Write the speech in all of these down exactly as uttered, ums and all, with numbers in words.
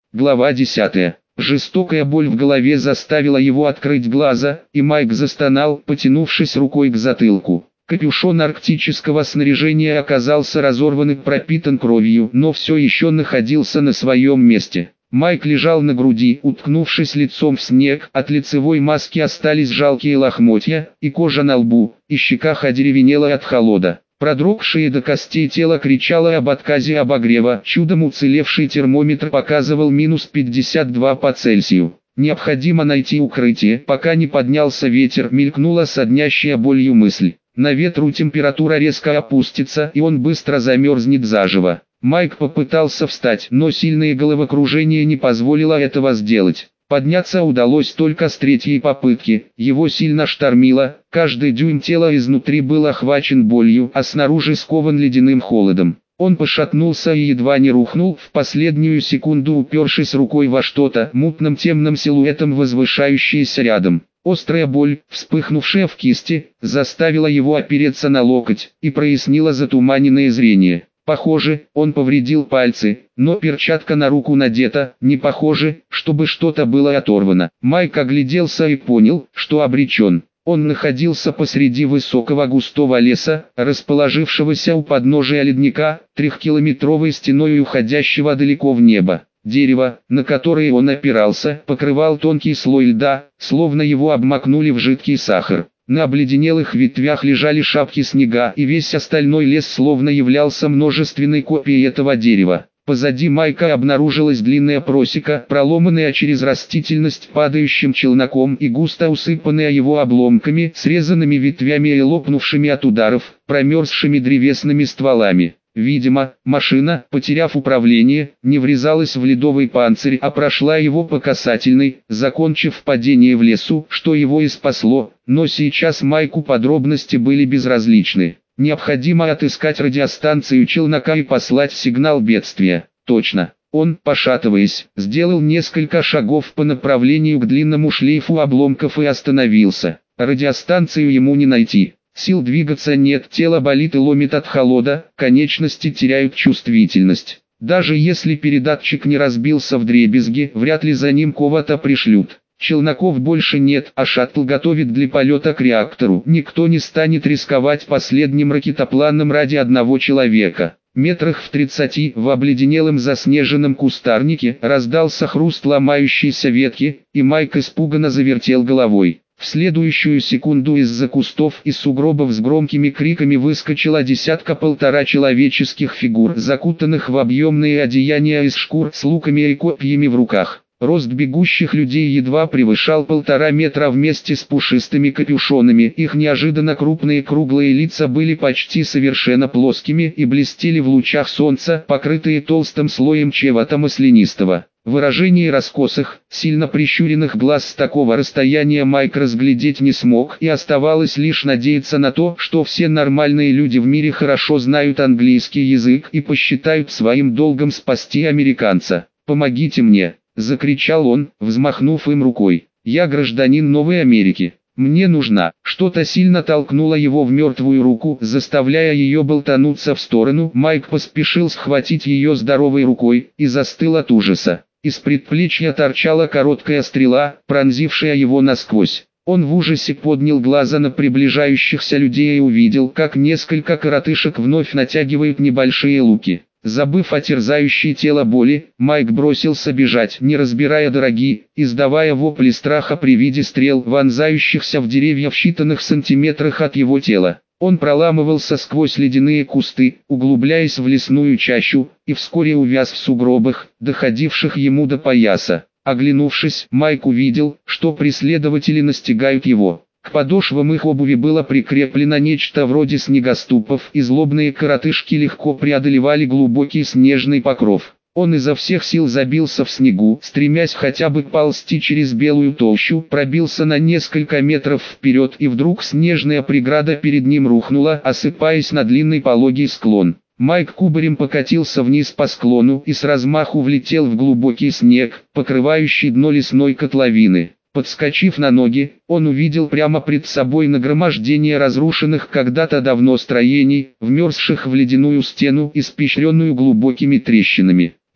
Глава десятая. Жестокая боль в голове заставила его открыть глаза, и Майк застонал, потянувшись рукой к затылку. Капюшон арктического снаряжения оказался разорван и пропитан кровью, но все еще находился на своем месте. Майк лежал на груди, уткнувшись лицом в снег, от лицевой маски остались жалкие лохмотья, и кожа на лбу, и щеках одеревенела от холода. Продрогшее до костей тело кричало об отказе обогрева, чудом уцелевший термометр показывал минус пятьдесят два по Цельсию. Необходимо найти укрытие, пока не поднялся ветер, мелькнула соднящая болью мысль. На ветру температура резко опустится, и он быстро замерзнет заживо. Майк попытался встать, но сильное головокружение не позволило этого сделать. Подняться удалось только с третьей попытки, его сильно штормило, каждый дюйм тела изнутри был охвачен болью, а снаружи скован ледяным холодом. Он пошатнулся и едва не рухнул, в последнюю секунду упершись рукой во что-то, мутным темным силуэтом возвышающееся рядом. Острая боль, вспыхнувшая в кисти, заставила его опереться на локоть и прояснила затуманенное зрение. Похоже, он повредил пальцы, но перчатка на руку надета, не похоже, чтобы что-то было оторвано. Майк огляделся и понял, что обречен. Он находился посреди высокого густого леса, расположившегося у подножия ледника, трехкилометровой стеной уходящего далеко в небо. Дерево, на которое он опирался, покрывал тонкий слой льда, словно его обмакнули в жидкий сахар. На обледенелых ветвях лежали шапки снега, и весь остальной лес словно являлся множественной копией этого дерева. Позади Майка обнаружилась длинная просека, проломанная через растительность падающим челноком и густо усыпанная его обломками, срезанными ветвями и лопнувшими от ударов, промерзшими древесными стволами. Видимо, машина, потеряв управление, не врезалась в ледовый панцирь, а прошла его по касательной, закончив падение в лесу, что его и спасло, но сейчас Майку подробности были безразличны. Необходимо отыскать радиостанцию челнока и послать сигнал бедствия. Точно. Он, пошатываясь, сделал несколько шагов по направлению к длинному шлейфу обломков и остановился. Радиостанцию ему не найти. Сил двигаться нет, тело болит и ломит от холода, конечности теряют чувствительность. Даже если передатчик не разбился вдребезги, вряд ли за ним кого-то пришлют. Челноков больше нет, а шаттл готовит для полета к реактору. Никто не станет рисковать последним ракетопланом ради одного человека. Метрах в тридцати, в обледенелом заснеженном кустарнике, раздался хруст ломающейся ветки, и Майк испуганно завертел головой. В следующую секунду из-за кустов и сугробов с громкими криками выскочила десятка-полтора человеческих фигур, закутанных в объемные одеяния из шкур с луками и копьями в руках. Рост бегущих людей едва превышал полтора метра вместе с пушистыми капюшонами. Их неожиданно крупные круглые лица были почти совершенно плоскими и блестели в лучах солнца, покрытые толстым слоем чего-то маслянистого. Выражение раскосых, сильно прищуренных глаз с такого расстояния Майк разглядеть не смог, и оставалось лишь надеяться на то, что все нормальные люди в мире хорошо знают английский язык и посчитают своим долгом спасти американца. «Помогите мне!» – закричал он, взмахнув им рукой. «Я гражданин Новой Америки. Мне нужна». Что-то сильно толкнуло его в мертвую руку, заставляя ее болтануться в сторону. Майк поспешил схватить ее здоровой рукой и застыл от ужаса. Из предплечья торчала короткая стрела, пронзившая его насквозь. Он в ужасе поднял глаза на приближающихся людей и увидел, как несколько коротышек вновь натягивают небольшие луки. Забыв о терзающей тело боли, Майк бросился бежать, не разбирая дороги, издавая вопли страха при виде стрел, вонзающихся в деревья в считанных сантиметрах от его тела. Он проламывался сквозь ледяные кусты, углубляясь в лесную чащу, и вскоре увяз в сугробах, доходивших ему до пояса. Оглянувшись, Майк увидел, что преследователи настигают его. К подошвам их обуви было прикреплено нечто вроде снегоступов, и злобные коротышки легко преодолевали глубокий снежный покров. Он изо всех сил забился в снегу, стремясь хотя бы ползти через белую толщу, пробился на несколько метров вперед, и вдруг снежная преграда перед ним рухнула, осыпаясь на длинный пологий склон. Майк кубарем покатился вниз по склону и с размаху влетел в глубокий снег, покрывающий дно лесной котловины. Подскочив на ноги, он увидел прямо пред собой нагромождение разрушенных когда-то давно строений, вмерзших в ледяную стену, испещренную глубокими трещинами.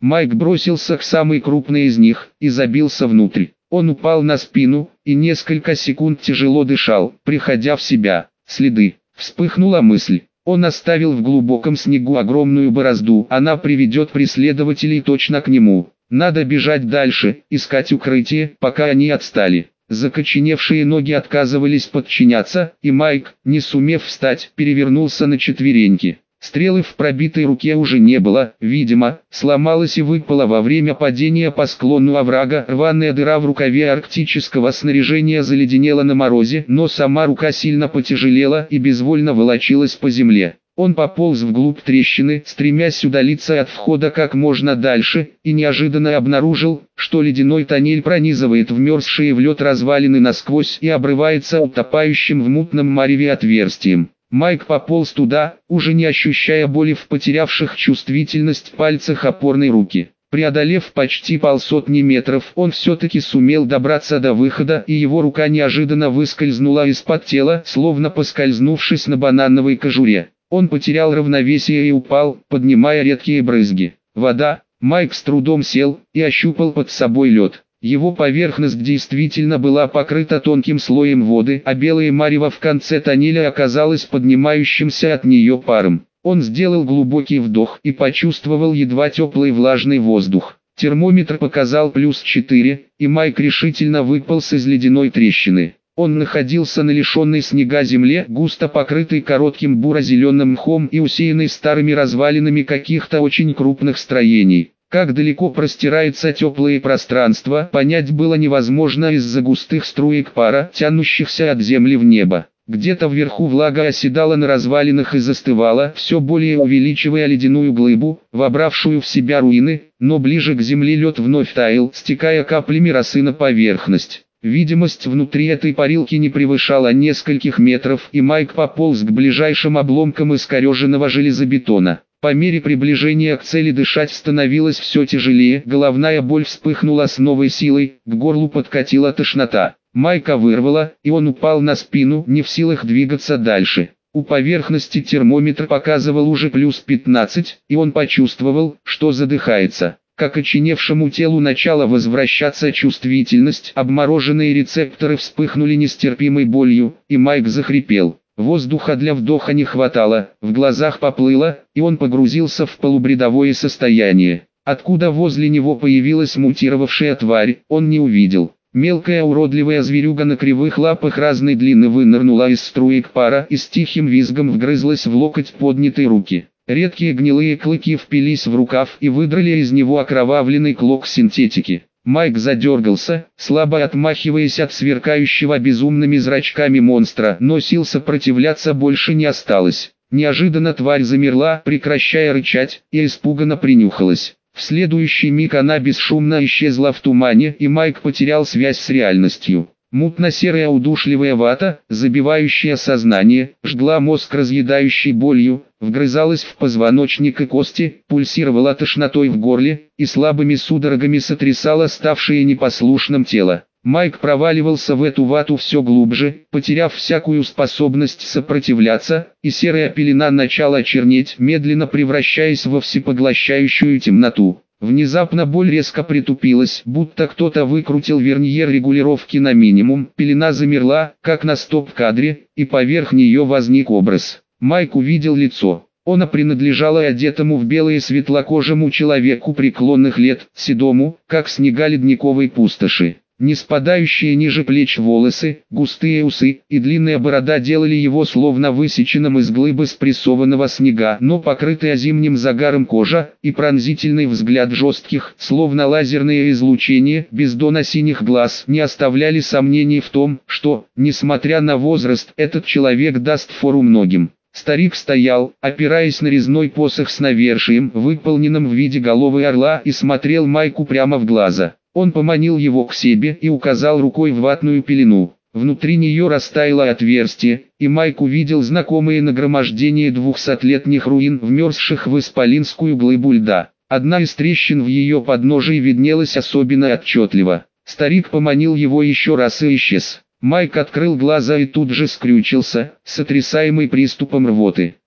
Майк бросился к самой крупной из них и забился внутрь. Он упал на спину и несколько секунд тяжело дышал, приходя в себя. Следы. Вспыхнула мысль. Он оставил в глубоком снегу огромную борозду. Она приведет преследователей точно к нему. Надо бежать дальше, искать укрытие, пока они отстали. Закоченевшие ноги отказывались подчиняться, и Майк, не сумев встать, перевернулся на четвереньки. Стрелы в пробитой руке уже не было, видимо, сломалась и выпала во время падения по склону оврага. Рваная дыра в рукаве арктического снаряжения заледенела на морозе, но сама рука сильно потяжелела и безвольно волочилась по земле. Он пополз вглубь трещины, стремясь удалиться от входа как можно дальше, и неожиданно обнаружил, что ледяной тоннель пронизывает вмерзшие в лед развалины насквозь и обрывается утопающим в мутном мареве отверстием. Майк пополз туда, уже не ощущая боли в потерявших чувствительность пальцах опорной руки. Преодолев почти полсотни метров, он все-таки сумел добраться до выхода, и его рука неожиданно выскользнула из-под тела, словно поскользнувшись на банановой кожуре. Он потерял равновесие и упал, поднимая редкие брызги. Вода. Майк с трудом сел и ощупал под собой лед. Его поверхность действительно была покрыта тонким слоем воды, а белое марево в конце тоннеля оказалось поднимающимся от нее паром. Он сделал глубокий вдох и почувствовал едва теплый влажный воздух. Термометр показал плюс четыре, и Майк решительно выполз из ледяной трещины. Он находился на лишенной снега земле, густо покрытой коротким буро-зеленым мхом и усеянной старыми развалинами каких-то очень крупных строений. Как далеко простирается теплое пространство, понять было невозможно из-за густых струек пара, тянущихся от земли в небо. Где-то вверху влага оседала на развалинах и застывала, все более увеличивая ледяную глыбу, вобравшую в себя руины, но ближе к земле лед вновь таял, стекая каплями росы на поверхность. Видимость внутри этой парилки не превышала нескольких метров, и Майк пополз к ближайшим обломкам искореженного железобетона. По мере приближения к цели дышать становилось все тяжелее, головная боль вспыхнула с новой силой, к горлу подкатила тошнота. Майка вырвало, и он упал на спину, не в силах двигаться дальше. У поверхности термометр показывал уже плюс пятнадцать, и он почувствовал, что задыхается. К окоченевшему телу начала возвращаться чувствительность, обмороженные рецепторы вспыхнули нестерпимой болью, и Майк захрипел. Воздуха для вдоха не хватало, в глазах поплыло, и он погрузился в полубредовое состояние. Откуда возле него появилась мутировавшая тварь, он не увидел. Мелкая уродливая зверюга на кривых лапах разной длины вынырнула из струек пара и с тихим визгом вгрызлась в локоть поднятой руки. Редкие гнилые клыки впились в рукав и выдрали из него окровавленный клок синтетики. Майк задергался, слабо отмахиваясь от сверкающего безумными зрачками монстра, но сил сопротивляться больше не осталось. Неожиданно тварь замерла, прекращая рычать, и испуганно принюхалась. В следующий миг она бесшумно исчезла в тумане, и Майк потерял связь с реальностью. Мутно-серая удушливая вата, забивающая сознание, жгла мозг разъедающей болью, вгрызалась в позвоночник и кости, пульсировала тошнотой в горле и слабыми судорогами сотрясала ставшее непослушным тело. Майк проваливался в эту вату все глубже, потеряв всякую способность сопротивляться, и серая пелена начала чернеть, медленно превращаясь во всепоглощающую темноту. Внезапно боль резко притупилась, будто кто-то выкрутил верниер регулировки на минимум, пелена замерла, как на стоп-кадре, и поверх нее возник образ. Майк увидел лицо. Оно принадлежало одетому в белое светлокожему человеку преклонных лет, седому, как снега ледниковой пустоши. Не спадающие ниже плеч волосы, густые усы и длинная борода делали его словно высеченным из глыбы спрессованного снега, но покрытая зимним загаром кожа и пронзительный взгляд жестких, словно лазерное излучение, бездонно-синих глаз не оставляли сомнений в том, что, несмотря на возраст, этот человек даст фору многим. Старик стоял, опираясь на резной посох с навершием, выполненным в виде головы орла, и смотрел Майку прямо в глаза. Он поманил его к себе и указал рукой в ватную пелену. Внутри нее растаяло отверстие, и Майк увидел знакомые нагромождение двухсотлетних руин, вмерзших в исполинскую глыбу льда. Одна из трещин в ее подножии виднелась особенно отчетливо. Старик поманил его еще раз и исчез. Майк открыл глаза и тут же скрючился, сотрясаемый приступом рвоты.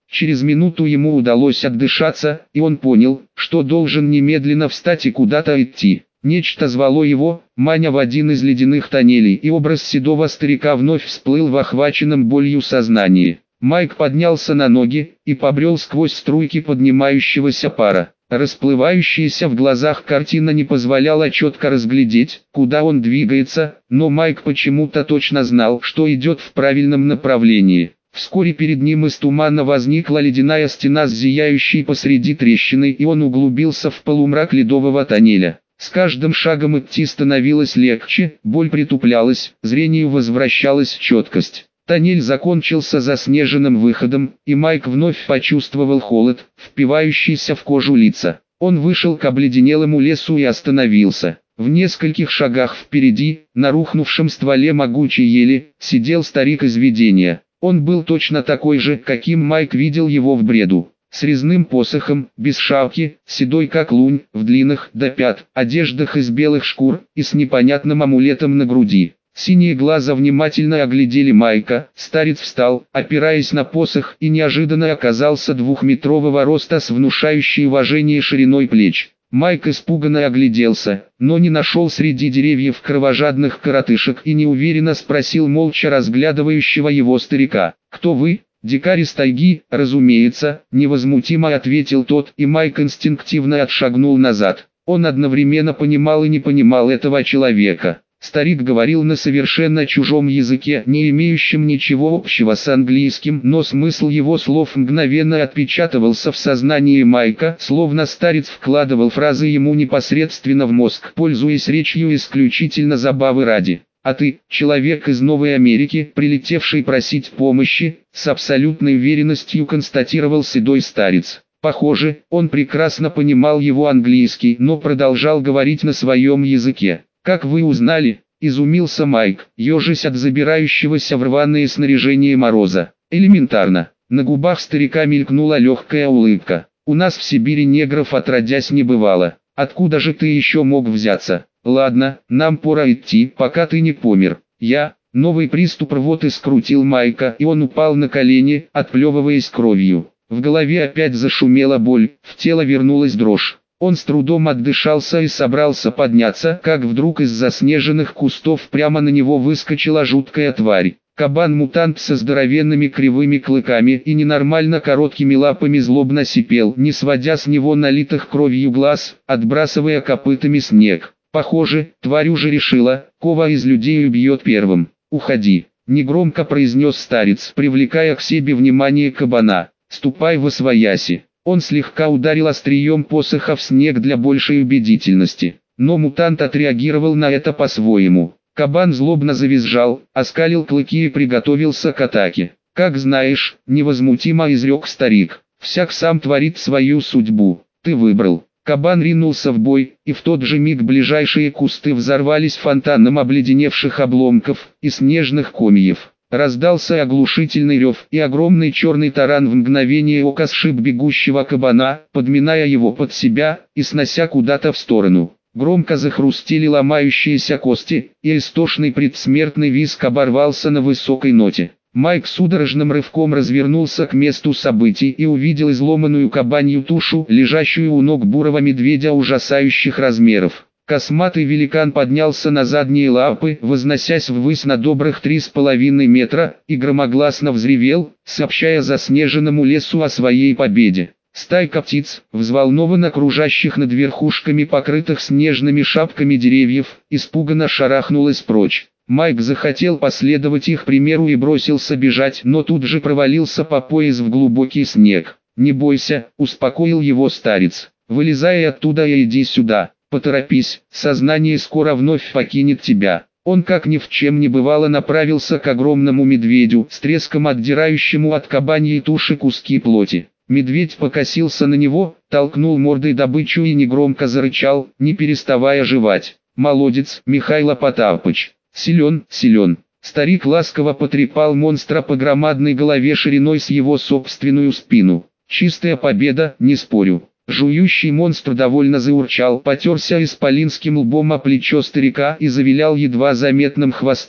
Через минуту ему удалось отдышаться, и он понял, что должен немедленно встать и куда-то идти. Нечто звало его, маня в один из ледяных тоннелей, и образ седого старика вновь всплыл в охваченном болью сознании. Майк поднялся на ноги и побрел сквозь струйки поднимающегося пара. Расплывающаяся в глазах картина не позволяла четко разглядеть, куда он двигается, но Майк почему-то точно знал, что идет в правильном направлении. Вскоре перед ним из тумана возникла ледяная стена с зияющей посреди трещины, и он углубился в полумрак ледового тоннеля. С каждым шагом идти становилось легче, боль притуплялась, зрению возвращалась четкость. Тоннель закончился заснеженным выходом, и Майк вновь почувствовал холод, впивающийся в кожу лица. Он вышел к обледенелому лесу и остановился. В нескольких шагах впереди, на рухнувшем стволе могучей ели, сидел старик из видения. Он был точно такой же, каким Майк видел его в бреду. С резным посохом, без шапки, седой как лунь, в длинных до пят одеждах из белых шкур и с непонятным амулетом на груди. Синие глаза внимательно оглядели Майка. Старец встал, опираясь на посох, и неожиданно оказался двухметрового роста с внушающей уважение шириной плеч. Майк испуганно огляделся, но не нашел среди деревьев кровожадных коротышек и неуверенно спросил молча разглядывающего его старика: «Кто вы?» «Дикарь из тайги, разумеется», — невозмутимо ответил тот, и Майк инстинктивно отшагнул назад. Он одновременно понимал и не понимал этого человека. Старик говорил на совершенно чужом языке, не имеющем ничего общего с английским, но смысл его слов мгновенно отпечатывался в сознании Майка, словно старец вкладывал фразы ему непосредственно в мозг, пользуясь речью исключительно забавы ради. «А ты, человек из Новой Америки, прилетевший просить помощи», — с абсолютной уверенностью констатировал седой старец. Похоже, он прекрасно понимал его английский, но продолжал говорить на своем языке. «Как вы узнали?» – изумился Майк, ежась от забирающегося в рваное снаряжение мороза. «Элементарно». На губах старика мелькнула легкая улыбка. «У нас в Сибири негров отродясь не бывало. Откуда же ты еще мог взяться? Ладно, нам пора идти, пока ты не помер». Я... Новый приступ рвоты скрутил Майка, и он упал на колени, отплевываясь кровью. В голове опять зашумела боль, в тело вернулась дрожь. Он с трудом отдышался и собрался подняться, как вдруг из заснеженных кустов прямо на него выскочила жуткая тварь. Кабан-мутант со здоровенными кривыми клыками и ненормально короткими лапами злобно сипел, не сводя с него налитых кровью глаз, отбрасывая копытами снег. Похоже, тварь уже решила, кого из людей убьет первым. «Уходи», — негромко произнес старец, привлекая к себе внимание кабана. «Ступай восвояси». Он слегка ударил острием посоха в снег для большей убедительности, но мутант отреагировал на это по-своему. Кабан злобно завизжал, оскалил клыки и приготовился к атаке. «Как знаешь», — невозмутимо изрек старик, — «всяк сам творит свою судьбу, ты выбрал». Кабан ринулся в бой, и в тот же миг ближайшие кусты взорвались фонтаном обледеневших обломков и снежных комьев. Раздался оглушительный рев, и огромный черный таран в мгновение ока сшиб бегущего кабана, подминая его под себя и снося куда-то в сторону. Громко захрустели ломающиеся кости, и истошный предсмертный визг оборвался на высокой ноте. Майк судорожным рывком развернулся к месту событий и увидел изломанную кабанью тушу, лежащую у ног бурого медведя ужасающих размеров. Косматый великан поднялся на задние лапы, возносясь ввысь на добрых три с половиной метра, и громогласно взревел, сообщая заснеженному лесу о своей победе. Стайка птиц, взволнованно кружащих над верхушками покрытых снежными шапками деревьев, испуганно шарахнулась прочь. Майк захотел последовать их примеру и бросился бежать, но тут же провалился по пояс в глубокий снег. «Не бойся», — успокоил его старец. «Вылезай оттуда и иди сюда. Поторопись, сознание скоро вновь покинет тебя». Он как ни в чем не бывало направился к огромному медведю, с треском отдирающему от кабаньей туши куски плоти. Медведь покосился на него, толкнул мордой добычу и негромко зарычал, не переставая жевать. «Молодец, Михайло Потапыч. Силен, силен». Старик ласково потрепал монстра по громадной голове шириной с его собственную спину. «Чистая победа, не спорю». Жующий монстр довольно заурчал, потерся исполинским лбом о плечо старика и завилял едва заметным хвостом.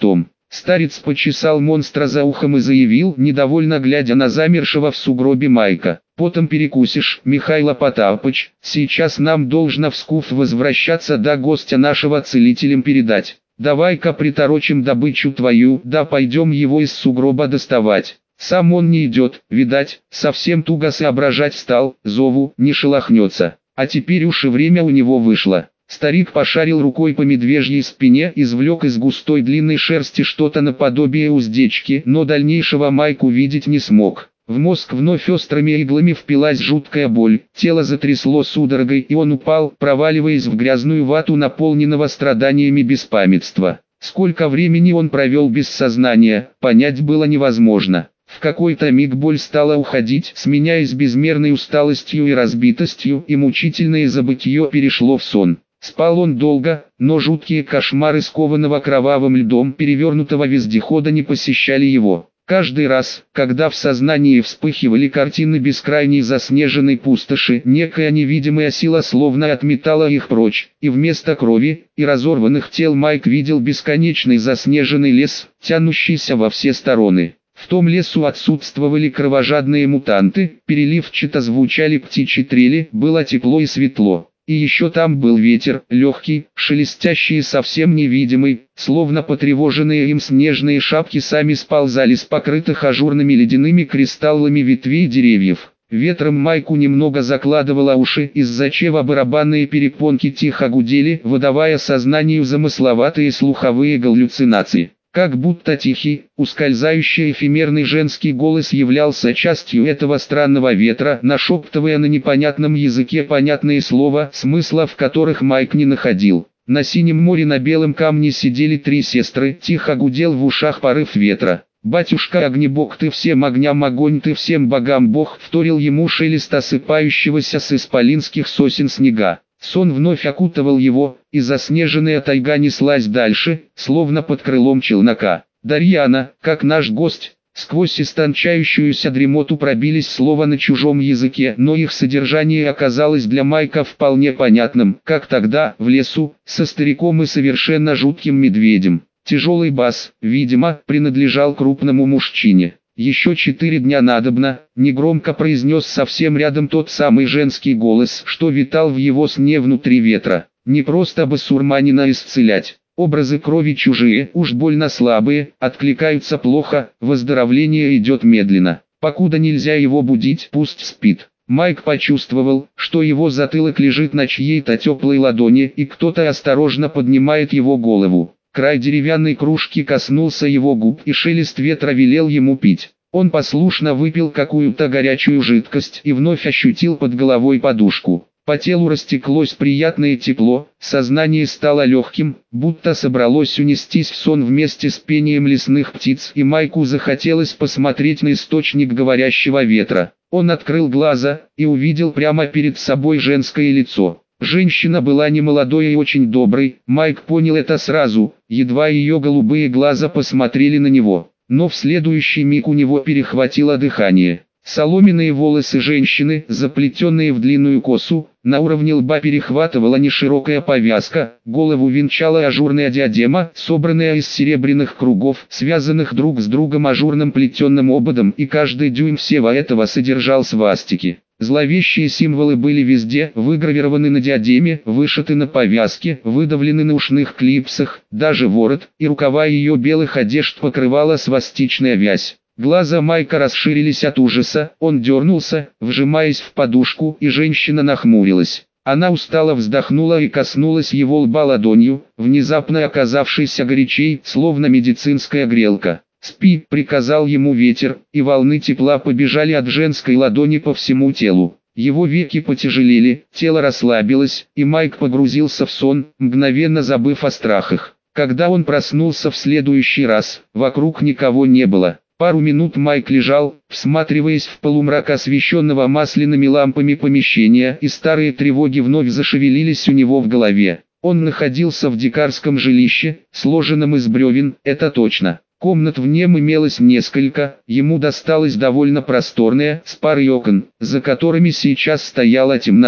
Старец почесал монстра за ухом и заявил, недовольно глядя на замершего в сугробе Майка: «Потом перекусишь, Михайло Потапыч, сейчас нам должно в Скуф возвращаться, да гостя нашего целителем передать. Давай-ка приторочим добычу твою, да пойдем его из сугроба доставать». Сам он не идет, видать, совсем туго соображать стал, зову, не шелохнется. А теперь уж и время у него вышло. Старик пошарил рукой по медвежьей спине, извлек из густой длинной шерсти что-то наподобие уздечки, но дальнейшего Майк увидеть не смог. В мозг вновь острыми иглами впилась жуткая боль, тело затрясло судорогой, и он упал, проваливаясь в грязную вату наполненного страданиями беспамятства. Сколько времени он провел без сознания, понять было невозможно. В какой-то миг боль стала уходить, сменяясь безмерной усталостью и разбитостью, и мучительное забытье перешло в сон. Спал он долго, но жуткие кошмары скованного кровавым льдом перевернутого вездехода не посещали его. Каждый раз, когда в сознании вспыхивали картины бескрайней заснеженной пустоши, некая невидимая сила словно отметала их прочь, и вместо крови и разорванных тел Майк видел бесконечный заснеженный лес, тянущийся во все стороны. В том лесу отсутствовали кровожадные мутанты, переливчато звучали птичьи трели, было тепло и светло. И еще там был ветер, легкий, шелестящий и совсем невидимый, словно потревоженные им снежные шапки сами сползали с покрытых ажурными ледяными кристаллами ветвей деревьев. Ветром Майку немного закладывало уши, из-за чего барабанные перепонки тихо гудели, выдавая сознанию замысловатые слуховые галлюцинации. Как будто тихий, ускользающий эфемерный женский голос являлся частью этого странного ветра, нашептывая на непонятном языке понятные слова, смысла в которых Майк не находил. На синем море на белом камне сидели три сестры, тихо гудел в ушах порыв ветра. «Батюшка Огнебог, ты всем огням огонь, ты всем богам бог», вторил ему шелест осыпающегося с исполинских сосен снега. Сон вновь окутывал его, и заснеженная тайга неслась дальше, словно под крылом челнока. Дарьяна, как наш гость, сквозь истончающуюся дремоту пробились слова на чужом языке, но их содержание оказалось для Майка вполне понятным, как тогда, в лесу, со стариком и совершенно жутким медведем. Тяжелый бас, видимо, принадлежал крупному мужчине. «Еще четыре дня надобно», — негромко произнес совсем рядом тот самый женский голос, что витал в его сне внутри ветра. «Не просто басурманина исцелять. Образы крови чужие, уж больно слабые, откликаются плохо, выздоровление идет медленно. Покуда нельзя его будить, пусть спит». Майк почувствовал, что его затылок лежит на чьей-то теплой ладони, и кто-то осторожно поднимает его голову. Край деревянной кружки коснулся его губ, и шелест ветра велел ему пить. Он послушно выпил какую-то горячую жидкость и вновь ощутил под головой подушку. По телу растеклось приятное тепло, сознание стало легким, будто собралось унестись в сон вместе с пением лесных птиц, и Майку захотелось посмотреть на источник говорящего ветра. Он открыл глаза и увидел прямо перед собой женское лицо. Женщина была немолодой и очень доброй, Майк понял это сразу, едва ее голубые глаза посмотрели на него. Но в следующий миг у него перехватило дыхание. Соломенные волосы женщины, заплетенные в длинную косу, на уровне лба перехватывала неширокая повязка, голову венчала ажурная диадема, собранная из серебряных кругов, связанных друг с другом ажурным плетенным ободом, и каждый дюйм всего этого содержал свастики. Зловещие символы были везде, выгравированы на диадеме, вышиты на повязке, выдавлены на ушных клипсах, даже ворот и рукава ее белых одежд покрывала свастичная вязь. Глаза Майка расширились от ужаса, он дернулся, вжимаясь в подушку, и женщина нахмурилась. Она устало вздохнула и коснулась его лба ладонью, внезапно оказавшейся горячей, словно медицинская грелка. «Спи», — приказал ему ветер, и волны тепла побежали от женской ладони по всему телу. Его веки потяжелели, тело расслабилось, и Майк погрузился в сон, мгновенно забыв о страхах. Когда он проснулся в следующий раз, вокруг никого не было. Пару минут Майк лежал, всматриваясь в полумрак освещенного масляными лампами помещения, и старые тревоги вновь зашевелились у него в голове. Он находился в дикарском жилище, сложенном из бревен, это точно. Комнат в нем имелось несколько, ему досталась довольно просторная, с парой окон, за которыми сейчас стояла темнота.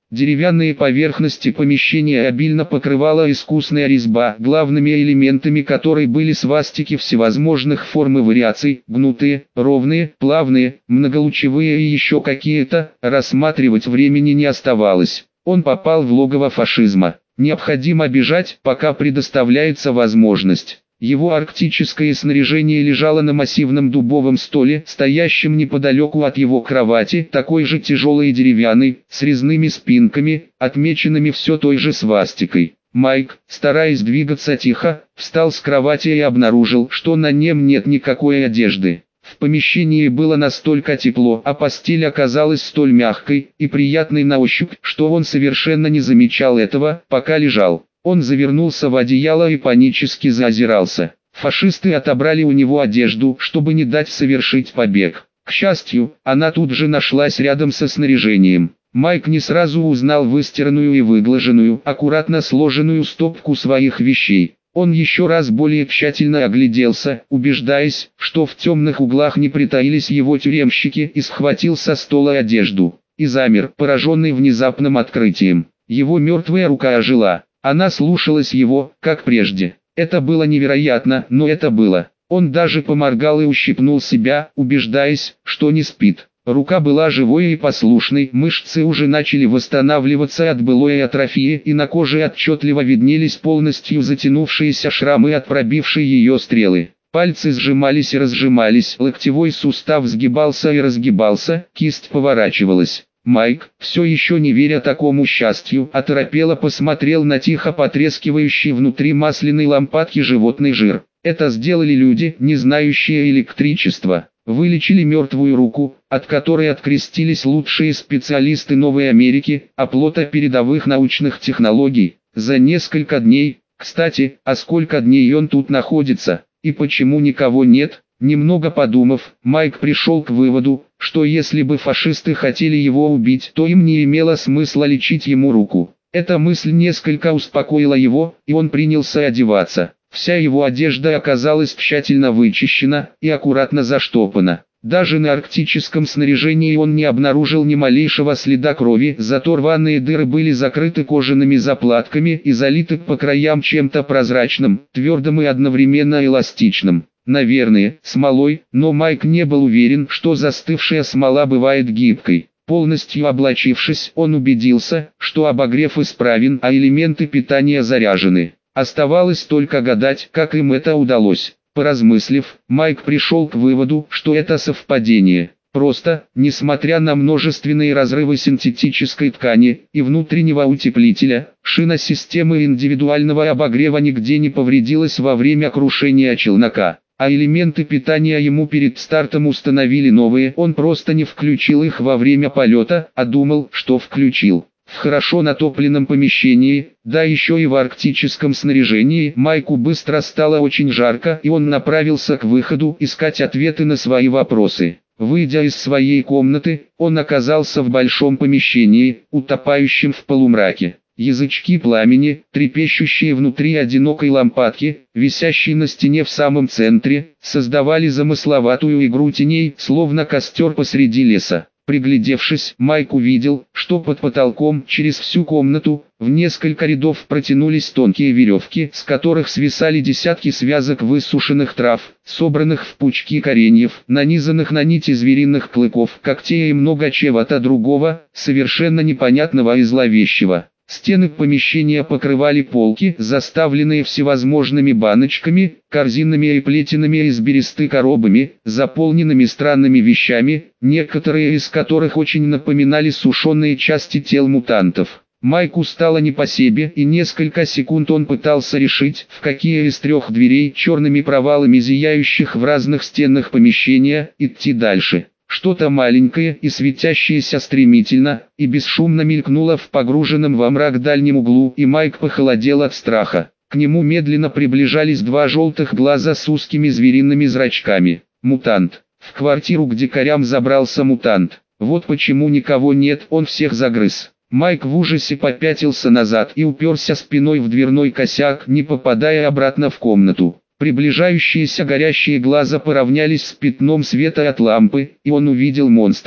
Деревянные поверхности помещения обильно покрывала искусная резьба, главными элементами которой были свастики всевозможных форм и вариаций, гнутые, ровные, плавные, многолучевые и еще какие-то, рассматривать времени не оставалось. Он попал в логово фашизма. Необходимо бежать, пока предоставляется возможность. Его арктическое снаряжение лежало на массивном дубовом столе, стоящем неподалеку от его кровати, такой же тяжелый и деревянный, с резными спинками, отмеченными все той же свастикой. Майк, стараясь двигаться тихо, встал с кровати и обнаружил, что на нем нет никакой одежды. В помещении было настолько тепло, а постель оказалась столь мягкой и приятной на ощупь, что он совершенно не замечал этого, пока лежал. Он завернулся в одеяло и панически заозирался. Фашисты отобрали у него одежду, чтобы не дать совершить побег. К счастью, она тут же нашлась рядом со снаряжением. Майк не сразу узнал выстиранную и выглаженную, аккуратно сложенную стопку своих вещей. Он еще раз более тщательно огляделся, убеждаясь, что в темных углах не притаились его тюремщики, и схватил со стола одежду. И замер, пораженный внезапным открытием. Его мертвая рука ожила. Она слушалась его, как прежде. Это было невероятно, но это было. Он даже поморгал и ущипнул себя, убеждаясь, что не спит. Рука была живой и послушной, мышцы уже начали восстанавливаться от былой атрофии, и на коже отчетливо виднелись полностью затянувшиеся шрамы от пробившей ее стрелы. Пальцы сжимались и разжимались, локтевой сустав сгибался и разгибался, кисть поворачивалась. Майк, все еще не веря такому счастью, оторопело посмотрел на тихо потрескивающий внутри масляной лампадки животный жир. Это сделали люди, не знающие электричества. Вылечили мертвую руку, от которой открестились лучшие специалисты Новой Америки, оплота передовых научных технологий. За несколько дней, кстати, а сколько дней он тут находится, и почему никого нет? Немного подумав, Майк пришел к выводу, что если бы фашисты хотели его убить, то им не имело смысла лечить ему руку. Эта мысль несколько успокоила его, и он принялся одеваться. Вся его одежда оказалась тщательно вычищена и аккуратно заштопана. Даже на арктическом снаряжении он не обнаружил ни малейшего следа крови, зато рваные дыры были закрыты кожаными заплатками и залиты по краям чем-то прозрачным, твердым и одновременно эластичным. Наверное, смолой, но Майк не был уверен, что застывшая смола бывает гибкой. Полностью облачившись, он убедился, что обогрев исправен, а элементы питания заряжены. Оставалось только гадать, как им это удалось. Поразмыслив, Майк пришел к выводу, что это совпадение. Просто, несмотря на множественные разрывы синтетической ткани и внутреннего утеплителя, шина системы индивидуального обогрева нигде не повредилась во время крушения челнока. А элементы питания ему перед стартом установили новые, он просто не включил их во время полета, а думал, что включил. В хорошо натопленном помещении, да еще и в арктическом снаряжении, Майку быстро стало очень жарко, и он направился к выходу искать ответы на свои вопросы. Выйдя из своей комнаты, он оказался в большом помещении, утопающем в полумраке. Язычки пламени, трепещущие внутри одинокой лампадки, висящей на стене в самом центре, создавали замысловатую игру теней, словно костер посреди леса. Приглядевшись, Майк увидел, что под потолком через всю комнату, в несколько рядов протянулись тонкие веревки, с которых свисали десятки связок высушенных трав, собранных в пучки кореньев, нанизанных на нити звериных клыков, когтей и много чего-то другого, совершенно непонятного и зловещего. Стены помещения покрывали полки, заставленные всевозможными баночками, корзинами и плетеными из бересты коробами, заполненными странными вещами, некоторые из которых очень напоминали сушеные части тел мутантов. Майку стало не по себе, и несколько секунд он пытался решить, в какие из трех дверей, черными провалами зияющих в разных стенах помещения, идти дальше. Что-то маленькое и светящееся стремительно и бесшумно мелькнуло в погруженном во мрак дальнем углу, и Майк похолодел от страха. К нему медленно приближались два желтых глаза с узкими звериными зрачками. Мутант. В квартиру к дикарям забрался мутант. Вот почему никого нет, он всех загрыз. Майк в ужасе попятился назад и уперся спиной в дверной косяк, не попадая обратно в комнату. Приближающиеся горящие глаза поравнялись с пятном света от лампы, и он увидел монстра.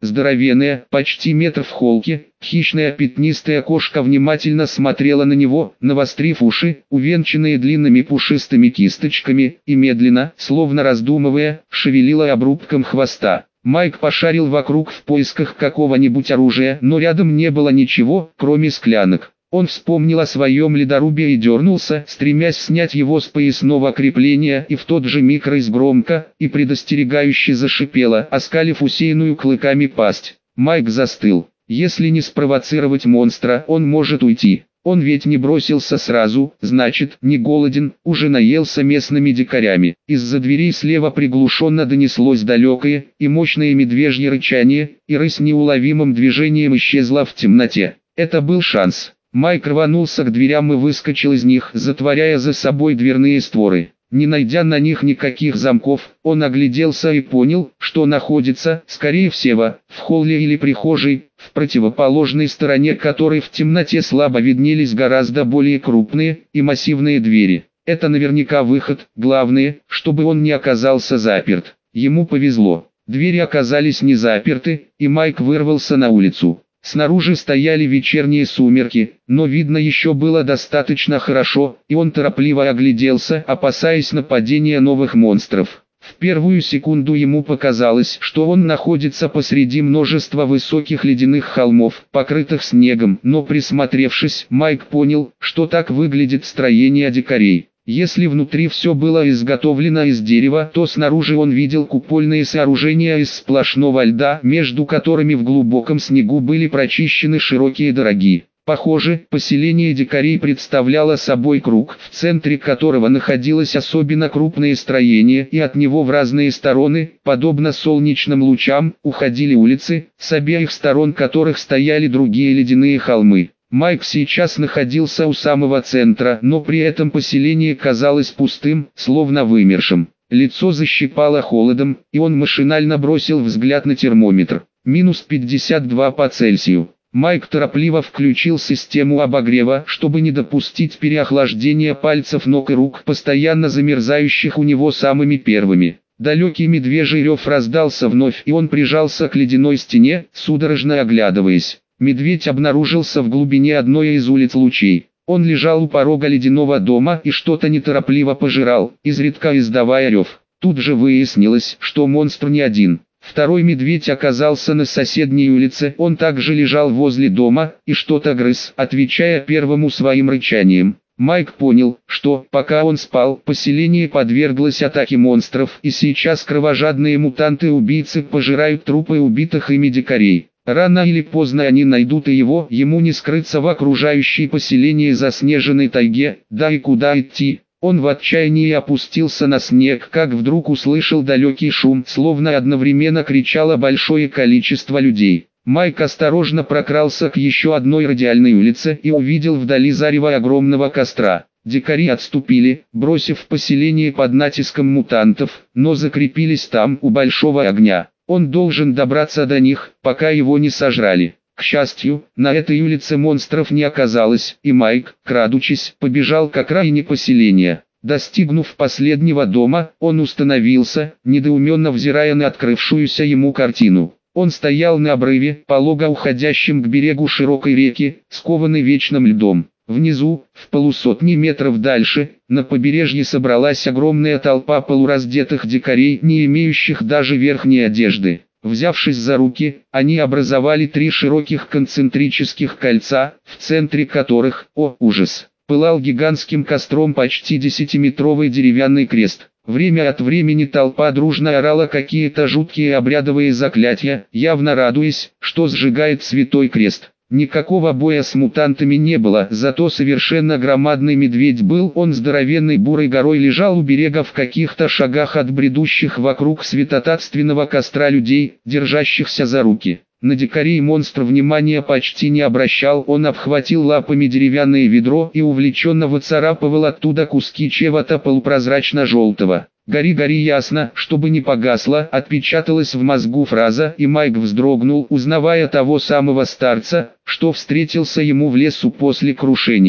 Здоровенная, почти метр в холке, хищная пятнистая кошка внимательно смотрела на него, навострив уши, увенчанные длинными пушистыми кисточками, и медленно, словно раздумывая, шевелила обрубком хвоста. Майк пошарил вокруг в поисках какого-нибудь оружия, но рядом не было ничего, кроме склянок. Он вспомнил о своем ледорубе и дернулся, стремясь снять его с поясного крепления, и в тот же миг рысь громко и предостерегающе зашипела, оскалив усеянную клыками пасть. Майк застыл. Если не спровоцировать монстра, он может уйти. Он ведь не бросился сразу, значит, не голоден, уже наелся местными дикарями. Из-за дверей слева приглушенно донеслось далекое и мощное медвежье рычание, и рысь неуловимым движением исчезла в темноте. Это был шанс. Майк рванулся к дверям и выскочил из них, затворяя за собой дверные створы. Не найдя на них никаких замков, он огляделся и понял, что находится, скорее всего, в холле или прихожей, в противоположной стороне которой в темноте слабо виднелись гораздо более крупные и массивные двери. Это наверняка выход, главное, чтобы он не оказался заперт. Ему повезло. Двери оказались не заперты, и Майк вырвался на улицу. Снаружи стояли вечерние сумерки, но видно еще было достаточно хорошо, и он торопливо огляделся, опасаясь нападения новых монстров. В первую секунду ему показалось, что он находится посреди множества высоких ледяных холмов, покрытых снегом, но присмотревшись, Майк понял, что так выглядит строение дикарей. Если внутри все было изготовлено из дерева, то снаружи он видел купольные сооружения из сплошного льда, между которыми в глубоком снегу были прочищены широкие дороги. Похоже, поселение дикарей представляло собой круг, в центре которого находилось особенно крупное строение, и от него в разные стороны, подобно солнечным лучам, уходили улицы, с обеих сторон которых стояли другие ледяные холмы. Майк сейчас находился у самого центра, но при этом поселение казалось пустым, словно вымершим. Лицо защипало холодом, и он машинально бросил взгляд на термометр. минус пятьдесят два по Цельсию. Майк торопливо включил систему обогрева, чтобы не допустить переохлаждения пальцев ног и рук, постоянно замерзающих у него самыми первыми. Далекий медвежий рев раздался вновь, и он прижался к ледяной стене, судорожно оглядываясь. Медведь обнаружился в глубине одной из улиц Лучей. Он лежал у порога ледяного дома и что-то неторопливо пожирал, изредка издавая рев. Тут же выяснилось, что монстр не один. Второй медведь оказался на соседней улице, он также лежал возле дома и что-то грыз, отвечая первому своим рычанием. Майк понял, что, пока он спал, поселение подверглось атаке монстров, и сейчас кровожадные мутанты-убийцы пожирают трупы убитых ими дикарей. Рано или поздно они найдут и его, ему не скрыться в окружающей поселении заснеженной тайге, да и куда идти. Он в отчаянии опустился на снег, как вдруг услышал далекий шум, словно одновременно кричало большое количество людей. Майк осторожно прокрался к еще одной радиальной улице и увидел вдали зарево огромного костра. Дикари отступили, бросив поселение под натиском мутантов, но закрепились там, у большого огня. Он должен добраться до них, пока его не сожрали. К счастью, на этой улице монстров не оказалось, и Майк, крадучись, побежал к окраине поселения. Достигнув последнего дома, он остановился, недоуменно взирая на открывшуюся ему картину. Он стоял на обрыве, полого уходящем к берегу широкой реки, скованной вечным льдом. Внизу, в полусотни метров дальше, на побережье собралась огромная толпа полураздетых дикарей, не имеющих даже верхней одежды. Взявшись за руки, они образовали три широких концентрических кольца, в центре которых, о ужас, пылал гигантским костром почти десятиметровый деревянный крест. Время от времени толпа дружно орала какие-то жуткие обрядовые заклятия, явно радуясь, что сжигает святой крест. Никакого боя с мутантами не было, зато совершенно громадный медведь был. Он здоровенной бурой горой лежал у берега в каких-то шагах от бредущих вокруг святотатственного костра людей, держащихся за руки. На дикарей монстр внимания почти не обращал, он обхватил лапами деревянное ведро и увлеченно выцарапывал оттуда куски чего-то полупрозрачно-желтого. «Гори, гори ясно, чтобы не погасло», отпечаталась в мозгу фраза, и Майк вздрогнул, узнавая того самого старца, что встретился ему в лесу после крушения.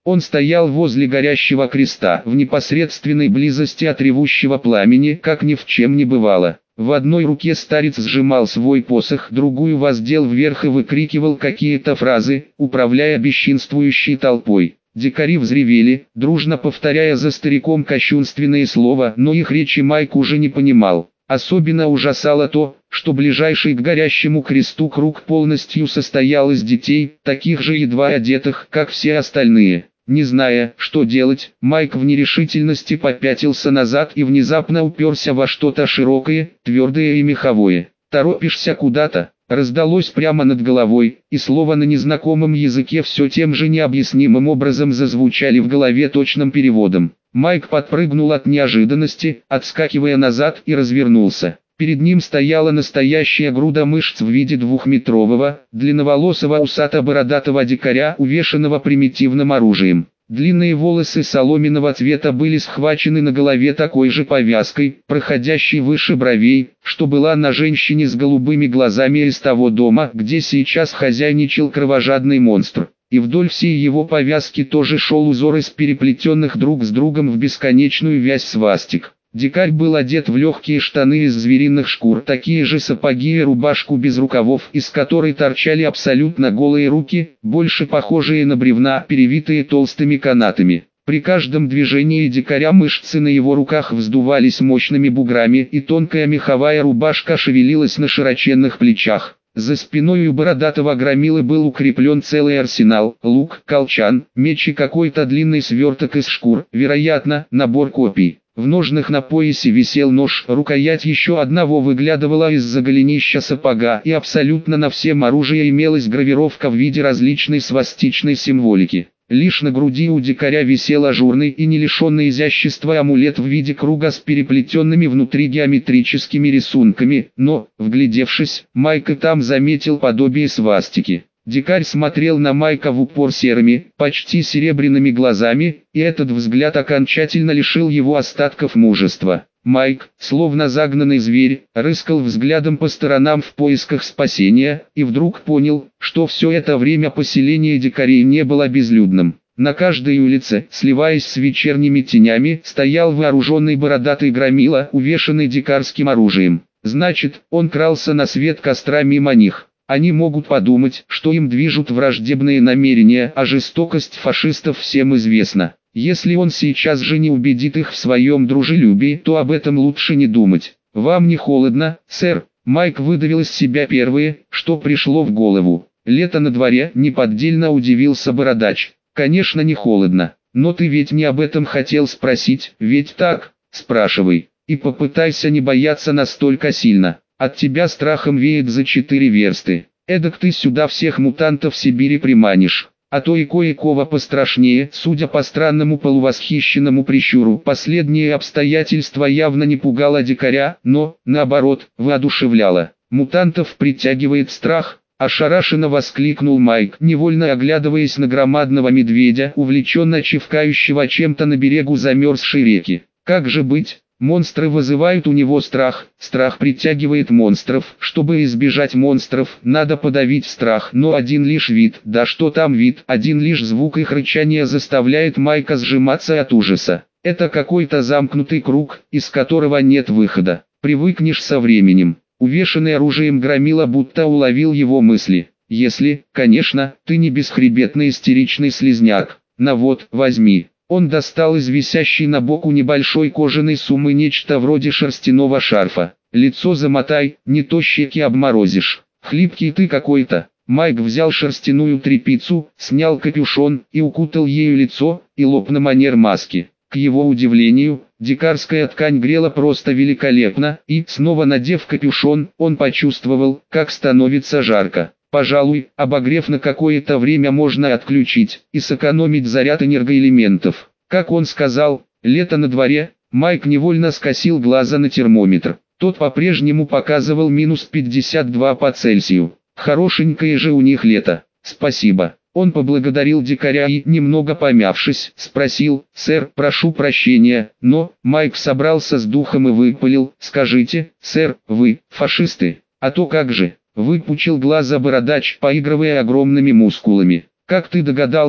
Он стоял возле горящего креста, в непосредственной близости от ревущего пламени, как ни в чем не бывало. В одной руке старец сжимал свой посох, другую воздел вверх и выкрикивал какие-то фразы, управляя бесчинствующей толпой. Дикари взревели, дружно повторяя за стариком кощунственные слова, но их речи Майк уже не понимал. Особенно ужасало то, что ближайший к горящему кресту круг полностью состоял из детей, таких же едва одетых, как все остальные. Не зная, что делать, Майк в нерешительности попятился назад и внезапно уперся во что-то широкое, твердое и меховое. «Торопишься куда-то?» Раздалось прямо над головой, и слова на незнакомом языке все тем же необъяснимым образом зазвучали в голове точным переводом. Майк подпрыгнул от неожиданности, отскакивая назад, и развернулся. Перед ним стояла настоящая груда мышц в виде двухметрового, длинноволосого усато-бородатого дикаря, увешанного примитивным оружием. Длинные волосы соломенного цвета были схвачены на голове такой же повязкой, проходящей выше бровей, что была на женщине с голубыми глазами из того дома, где сейчас хозяйничал кровожадный монстр. И вдоль всей его повязки тоже шел узор из переплетенных друг с другом в бесконечную вязь свастик. Дикарь был одет в легкие штаны из звериных шкур, такие же сапоги и рубашку без рукавов, из которой торчали абсолютно голые руки, больше похожие на бревна, перевитые толстыми канатами. При каждом движении дикаря мышцы на его руках вздувались мощными буграми, и тонкая меховая рубашка шевелилась на широченных плечах. За спиной у бородатого громилы был укреплен целый арсенал: лук, колчан, меч и какой-то длинный сверток из шкур, вероятно, набор копий. В ножнах на поясе висел нож, рукоять еще одного выглядывала из-за голенища сапога, и абсолютно на всем оружии имелась гравировка в виде различной свастичной символики. Лишь на груди у дикаря висел ажурный и не лишенный изящества амулет в виде круга с переплетенными внутри геометрическими рисунками, но, вглядевшись, Майк и там заметил подобие свастики. Дикарь смотрел на Майка в упор серыми, почти серебряными глазами, и этот взгляд окончательно лишил его остатков мужества. Майк, словно загнанный зверь, рыскал взглядом по сторонам в поисках спасения, и вдруг понял, что все это время поселение дикарей не было безлюдным. На каждой улице, сливаясь с вечерними тенями, стоял вооруженный бородатый громила, увешанный дикарским оружием. Значит, он крался на свет костра мимо них. Они могут подумать, что им движут враждебные намерения, а жестокость фашистов всем известна. Если он сейчас же не убедит их в своем дружелюбии, то об этом лучше не думать. «Вам не холодно, сэр?» Майк выдавил из себя первое, что пришло в голову. «Лето на дворе», — неподдельно удивился бородач. «Конечно не холодно. Но ты ведь не об этом хотел спросить, ведь так? Спрашивай. И попытайся не бояться настолько сильно. От тебя страхом веет за четыре версты. Эдак ты сюда всех мутантов Сибири приманишь. А то и кое-кого пострашнее». Судя по странному полувосхищенному прищуру, последнее обстоятельство явно не пугало дикаря, но, наоборот, воодушевляло. «Мутантов притягивает страх?» — ошарашенно воскликнул Майк, невольно оглядываясь на громадного медведя, увлеченно чихающего чем-то на берегу замерзшей реки. «Как же быть? Монстры вызывают у него страх, страх притягивает монстров. Чтобы избежать монстров, надо подавить страх, но один лишь вид, да что там вид, один лишь звук их рычания заставляет Майка сжиматься от ужаса. Это какой-то замкнутый круг, из которого нет выхода. Привыкнешь со временем». Увешанный оружием громила будто уловил его мысли. «Если, конечно, ты не бесхребетный истеричный слизняк. На вот, возьми». Он достал из висящей на боку небольшой кожаной суммы нечто вроде шерстяного шарфа. «Лицо замотай, не то щеки обморозишь. Хлипкий ты какой-то». Майк взял шерстяную тряпицу, снял капюшон и укутал ею лицо и лоб на манер маски. К его удивлению, дикарская ткань грела просто великолепно, и, снова надев капюшон, он почувствовал, как становится жарко. Пожалуй, обогрев на какое-то время можно отключить и сэкономить заряд энергоэлементов. Как он сказал, лето на дворе. Майк невольно скосил глаза на термометр. Тот по-прежнему показывал минус пятьдесят два по Цельсию. Хорошенькое же у них лето. «Спасибо». Он поблагодарил дикаря и, немного помявшись, спросил: «Сэр, прошу прощения, но...» Майк собрался с духом и выпалил: «Скажите, сэр, вы фашисты?» «А то как же?» — выпучил глаза бородач, поигрывая огромными мускулами. «Как ты догадался?»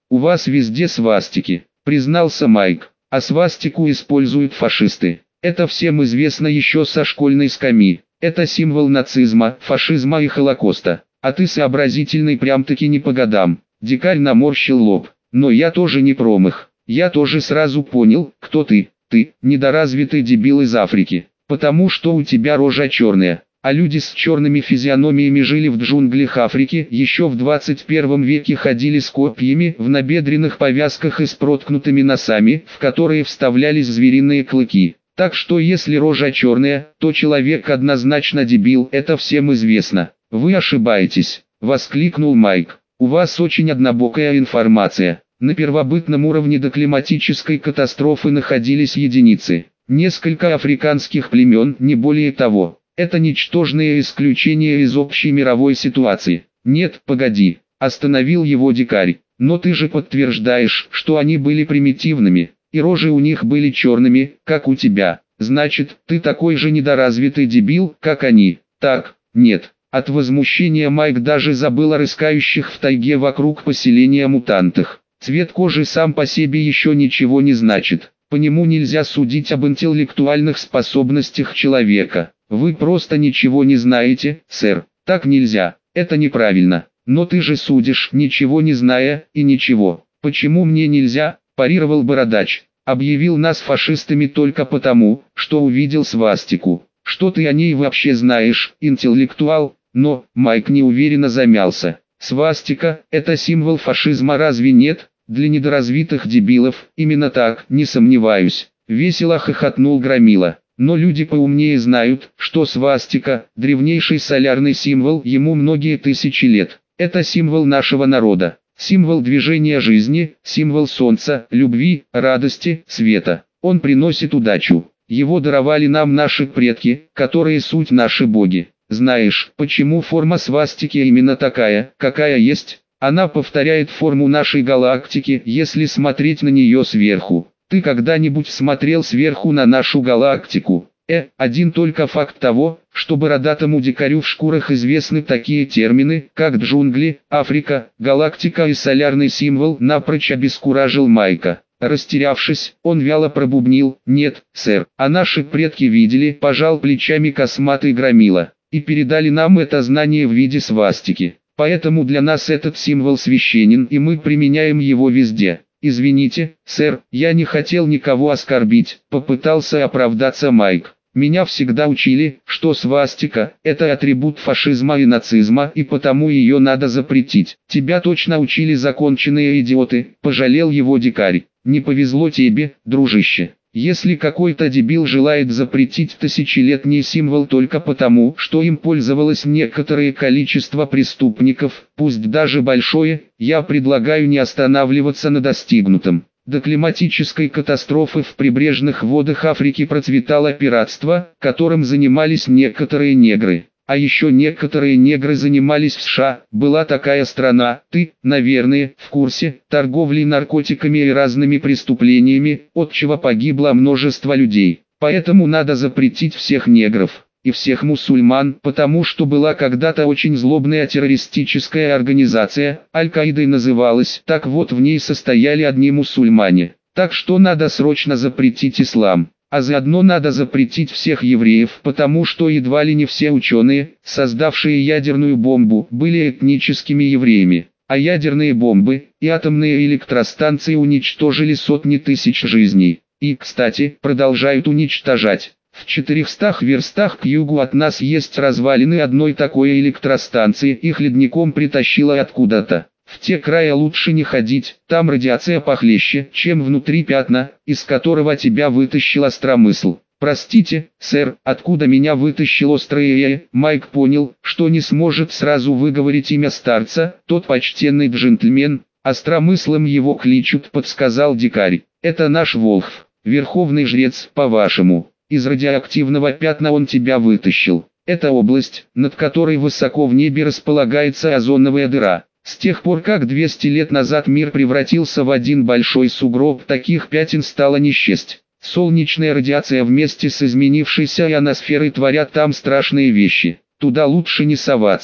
У вас везде свастики, признался Майк. А свастику используют фашисты. Это всем известно еще со школьной скамьи. Это символ нацизма, фашизма и Холокоста. А ты сообразительный прям-таки не по годам. Дикарь наморщил лоб. Но я тоже не промах. Я тоже сразу понял, кто ты. Ты, недоразвитый дебил из Африки. Потому что у тебя рожа черная. А люди с черными физиономиями жили в джунглях Африки, еще в двадцать первом веке ходили с копьями в набедренных повязках и с проткнутыми носами, в которые вставлялись звериные клыки. Так что если рожа черная, то человек однозначно дебил, это всем известно. Вы ошибаетесь, воскликнул Майк. У вас очень однобокая информация. На первобытном уровне до климатической катастрофы находились единицы. Несколько африканских племен, не более того. Это ничтожное исключение из общей мировой ситуации. Нет, погоди, остановил его дикарь. Но ты же подтверждаешь, что они были примитивными, и рожи у них были черными, как у тебя. Значит, ты такой же недоразвитый дебил, как они. Так, нет. От возмущения Майк даже забыл о рыскающих в тайге вокруг поселения мутантах. Цвет кожи сам по себе еще ничего не значит. По нему нельзя судить об интеллектуальных способностях человека. Вы просто ничего не знаете, сэр. Так нельзя, это неправильно. Но ты же судишь, ничего не зная, и ничего. Почему мне нельзя, парировал бородач. Объявил нас фашистами только потому, что увидел свастику. Что ты о ней вообще знаешь, интеллектуал? Но, Майк неуверенно замялся. Свастика – это символ фашизма, разве нет? Для недоразвитых дебилов, именно так, не сомневаюсь. Весело хохотнул Громила. Но люди поумнее знают, что свастика – древнейший солярный символ, ему многие тысячи лет. Это символ нашего народа, символ движения жизни, символ солнца, любви, радости, света. Он приносит удачу. Его даровали нам наши предки, которые суть наши боги. Знаешь, почему форма свастики именно такая, какая есть? Она повторяет форму нашей галактики, если смотреть на нее сверху. Ты когда-нибудь смотрел сверху на нашу галактику? Э, один только факт того, что бородатому дикарю в шкурах известны такие термины, как джунгли, Африка, галактика и солярный символ, напрочь обескуражил Майка. Растерявшись, он вяло пробубнил: «Нет, сэр, а наши предки видели», пожал плечами косматый Громила, «и передали нам это знание в виде свастики. Поэтому для нас этот символ священен, и мы применяем его везде». «Извините, сэр, я не хотел никого оскорбить», — попытался оправдаться Майк. «Меня всегда учили, что свастика – это атрибут фашизма и нацизма, и потому ее надо запретить». «Тебя точно учили законченные идиоты», – пожалел его дикарь. «Не повезло тебе, дружище. Если какой-то дебил желает запретить тысячелетний символ только потому, что им пользовалось некоторое количество преступников, пусть даже большое, я предлагаю не останавливаться на достигнутом». До климатической катастрофы в прибрежных водах Африки процветало пиратство, которым занимались некоторые негры. А еще некоторые негры занимались в США. Была такая страна, ты, наверное, в курсе, торговлей наркотиками и разными преступлениями, от чего погибло множество людей. Поэтому надо запретить всех негров и всех мусульман, потому что была когда-то очень злобная террористическая организация, Аль-Каидой называлась, так вот в ней состояли одни мусульмане. Так что надо срочно запретить ислам, а заодно надо запретить всех евреев, потому что едва ли не все ученые, создавшие ядерную бомбу, были этническими евреями. А ядерные бомбы и атомные электростанции уничтожили сотни тысяч жизней. И, кстати, продолжают уничтожать. В четырехстах верстах к югу от нас есть развалины одной такой электростанции, их ледником притащило откуда-то. В те края лучше не ходить, там радиация похлеще, чем внутри пятна, из которого тебя вытащил остромысл. Простите, сэр, откуда меня вытащил острое? Майк понял, что не сможет сразу выговорить имя старца, тот почтенный джентльмен, остромыслом его кличут, подсказал дикарь. Это наш Волхв, верховный жрец, по-вашему. Из радиоактивного пятна он тебя вытащил. Это область, над которой высоко в небе располагается озоновая дыра. С тех пор, как двести лет назад мир превратился в один большой сугроб, таких пятен стало не счесть. Солнечная радиация вместе с изменившейся ионосферой творят там страшные вещи. Туда лучше не соваться.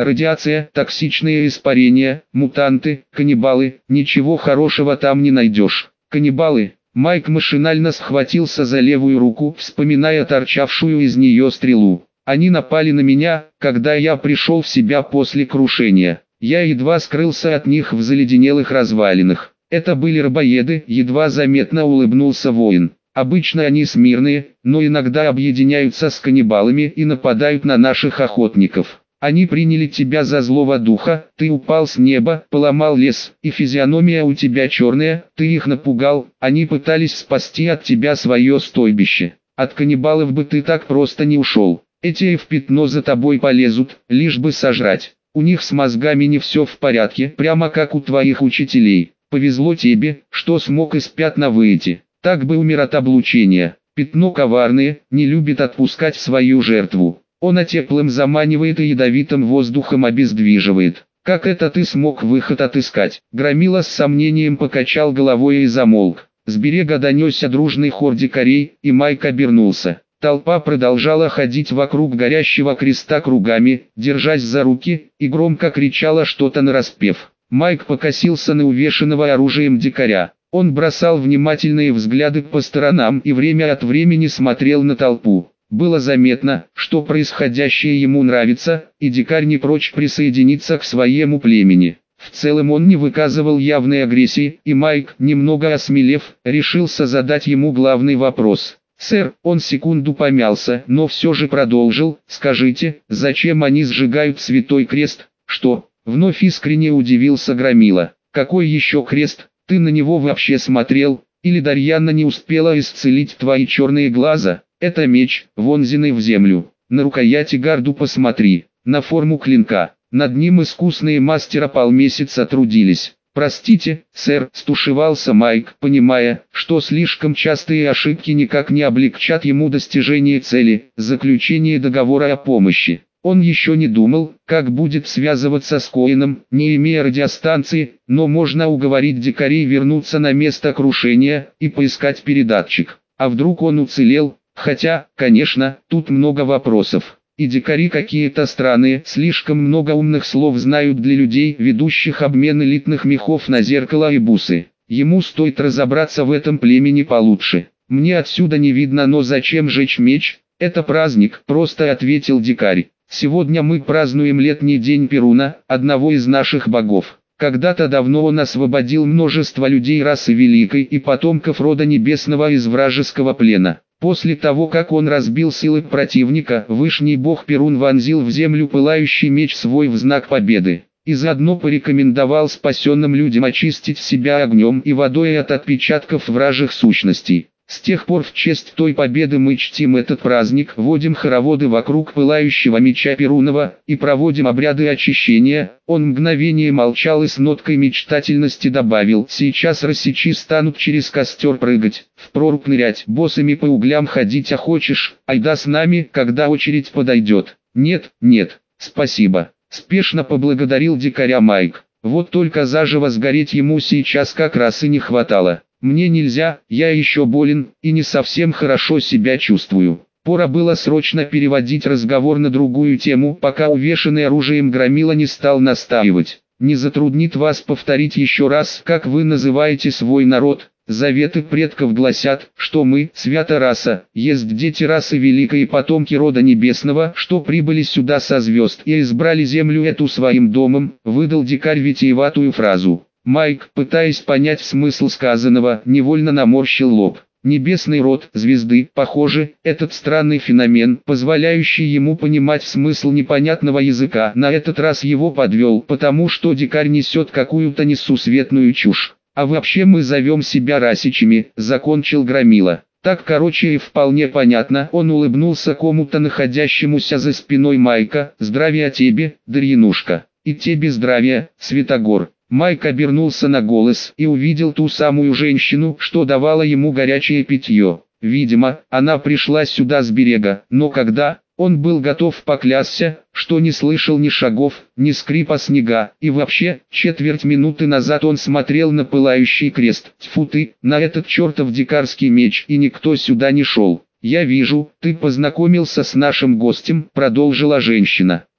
Радиация, токсичные испарения, мутанты, каннибалы, ничего хорошего там не найдешь. Каннибалы. Майк машинально схватился за левую руку, вспоминая торчавшую из нее стрелу. Они напали на меня, когда я пришел в себя после крушения. Я едва скрылся от них в заледенелых развалинах. Это были рабоеды, едва заметно улыбнулся воин. Обычно они смирные, но иногда объединяются с каннибалами и нападают на наших охотников. Они приняли тебя за злого духа, ты упал с неба, поломал лес, и физиономия у тебя черная, ты их напугал, они пытались спасти от тебя свое стойбище. От каннибалов бы ты так просто не ушел. Эти и в пятно за тобой полезут, лишь бы сожрать. У них с мозгами не все в порядке, прямо как у твоих учителей. Повезло тебе, что смог из пятна выйти. Так бы умер от облучения. Пятно коварное, не любит отпускать свою жертву. Он а теплым заманивает и ядовитым воздухом обездвиживает. Как это ты смог выход отыскать? Громила с сомнением покачал головой и замолк. С берега донесся дружный хор дикарей, и Майк обернулся. Толпа продолжала ходить вокруг горящего креста кругами, держась за руки, и громко кричала что-то нараспев. Майк покосился на увешанного оружием дикаря. Он бросал внимательные взгляды по сторонам и время от времени смотрел на толпу. Было заметно, что происходящее ему нравится, и дикарь не прочь присоединиться к своему племени. В целом он не выказывал явной агрессии, и Майк, немного осмелев, решился задать ему главный вопрос. «Сэр», он секунду помялся, но все же продолжил, «скажите, зачем они сжигают Святой Крест?» «Что?» — вновь искренне удивился Громила. «Какой еще крест? Ты на него вообще смотрел? Или Дарьяна не успела исцелить твои черные глаза?» «Это меч, вонзенный в землю. На рукояти гарду посмотри, на форму клинка. Над ним искусные мастера полмесяца трудились». «Простите, сэр», — стушевался Майк, понимая, что слишком частые ошибки никак не облегчат ему достижение цели, заключение договора о помощи. Он еще не думал, как будет связываться с Коином, не имея радиостанции, но можно уговорить дикарей вернуться на место крушения и поискать передатчик. А вдруг он уцелел? Хотя, конечно, тут много вопросов. И дикари какие-то странные, слишком много умных слов знают для людей, ведущих обмен элитных мехов на зеркало и бусы. Ему стоит разобраться в этом племени получше. «Мне отсюда не видно, но зачем жечь меч? Это праздник», — просто ответил дикарь. «Сегодня мы празднуем летний день Перуна, одного из наших богов. Когда-то давно он освободил множество людей расы Великой и потомков рода Небесного из вражеского плена. После того, как он разбил силы противника, Вышний бог Перун вонзил в землю пылающий меч свой в знак победы. И заодно порекомендовал спасенным людям очистить себя огнем и водой от отпечатков вражьих сущностей. С тех пор в честь той победы мы чтим этот праздник, водим хороводы вокруг пылающего меча Перунова и проводим обряды очищения». Он мгновение молчал и с ноткой мечтательности добавил: «Сейчас рассечи станут через костер прыгать, в прорубь нырять, босыми по углям ходить, а хочешь, айда с нами, когда очередь подойдет». «Нет, нет, спасибо», — спешно поблагодарил дикаря Майк. Вот только заживо сгореть ему сейчас как раз и не хватало. «Мне нельзя, я еще болен, и не совсем хорошо себя чувствую». Пора было срочно переводить разговор на другую тему, пока увешанный оружием Громила не стал настаивать. «Не затруднит вас повторить еще раз, как вы называете свой народ?» «Заветы предков гласят, что мы, свята раса, есть дети расы великой и потомки рода небесного, что прибыли сюда со звезд и избрали землю эту своим домом», — выдал дикарь витиеватую фразу. Майк, пытаясь понять смысл сказанного, невольно наморщил лоб. Небесный род звезды, похоже, этот странный феномен, позволяющий ему понимать смысл непонятного языка, на этот раз его подвел, потому что дикарь несет какую-то несусветную чушь. «А вообще мы зовем себя расичами», — закончил Громила. «Так короче и вполне понятно». Он улыбнулся кому-то находящемуся за спиной Майка. «Здравия тебе, Дарьянушка. И тебе здравия, Святогор». Майк обернулся на голос и увидел ту самую женщину, что давала ему горячее питье. Видимо, она пришла сюда с берега, но когда, он был готов поклясться, что не слышал ни шагов, ни скрипа снега, и вообще, четверть минуты назад он смотрел на пылающий крест. Тьфу ты, на этот чертов дикарский меч, и никто сюда не шел. «Я вижу, ты познакомился с нашим гостем», — продолжила женщина.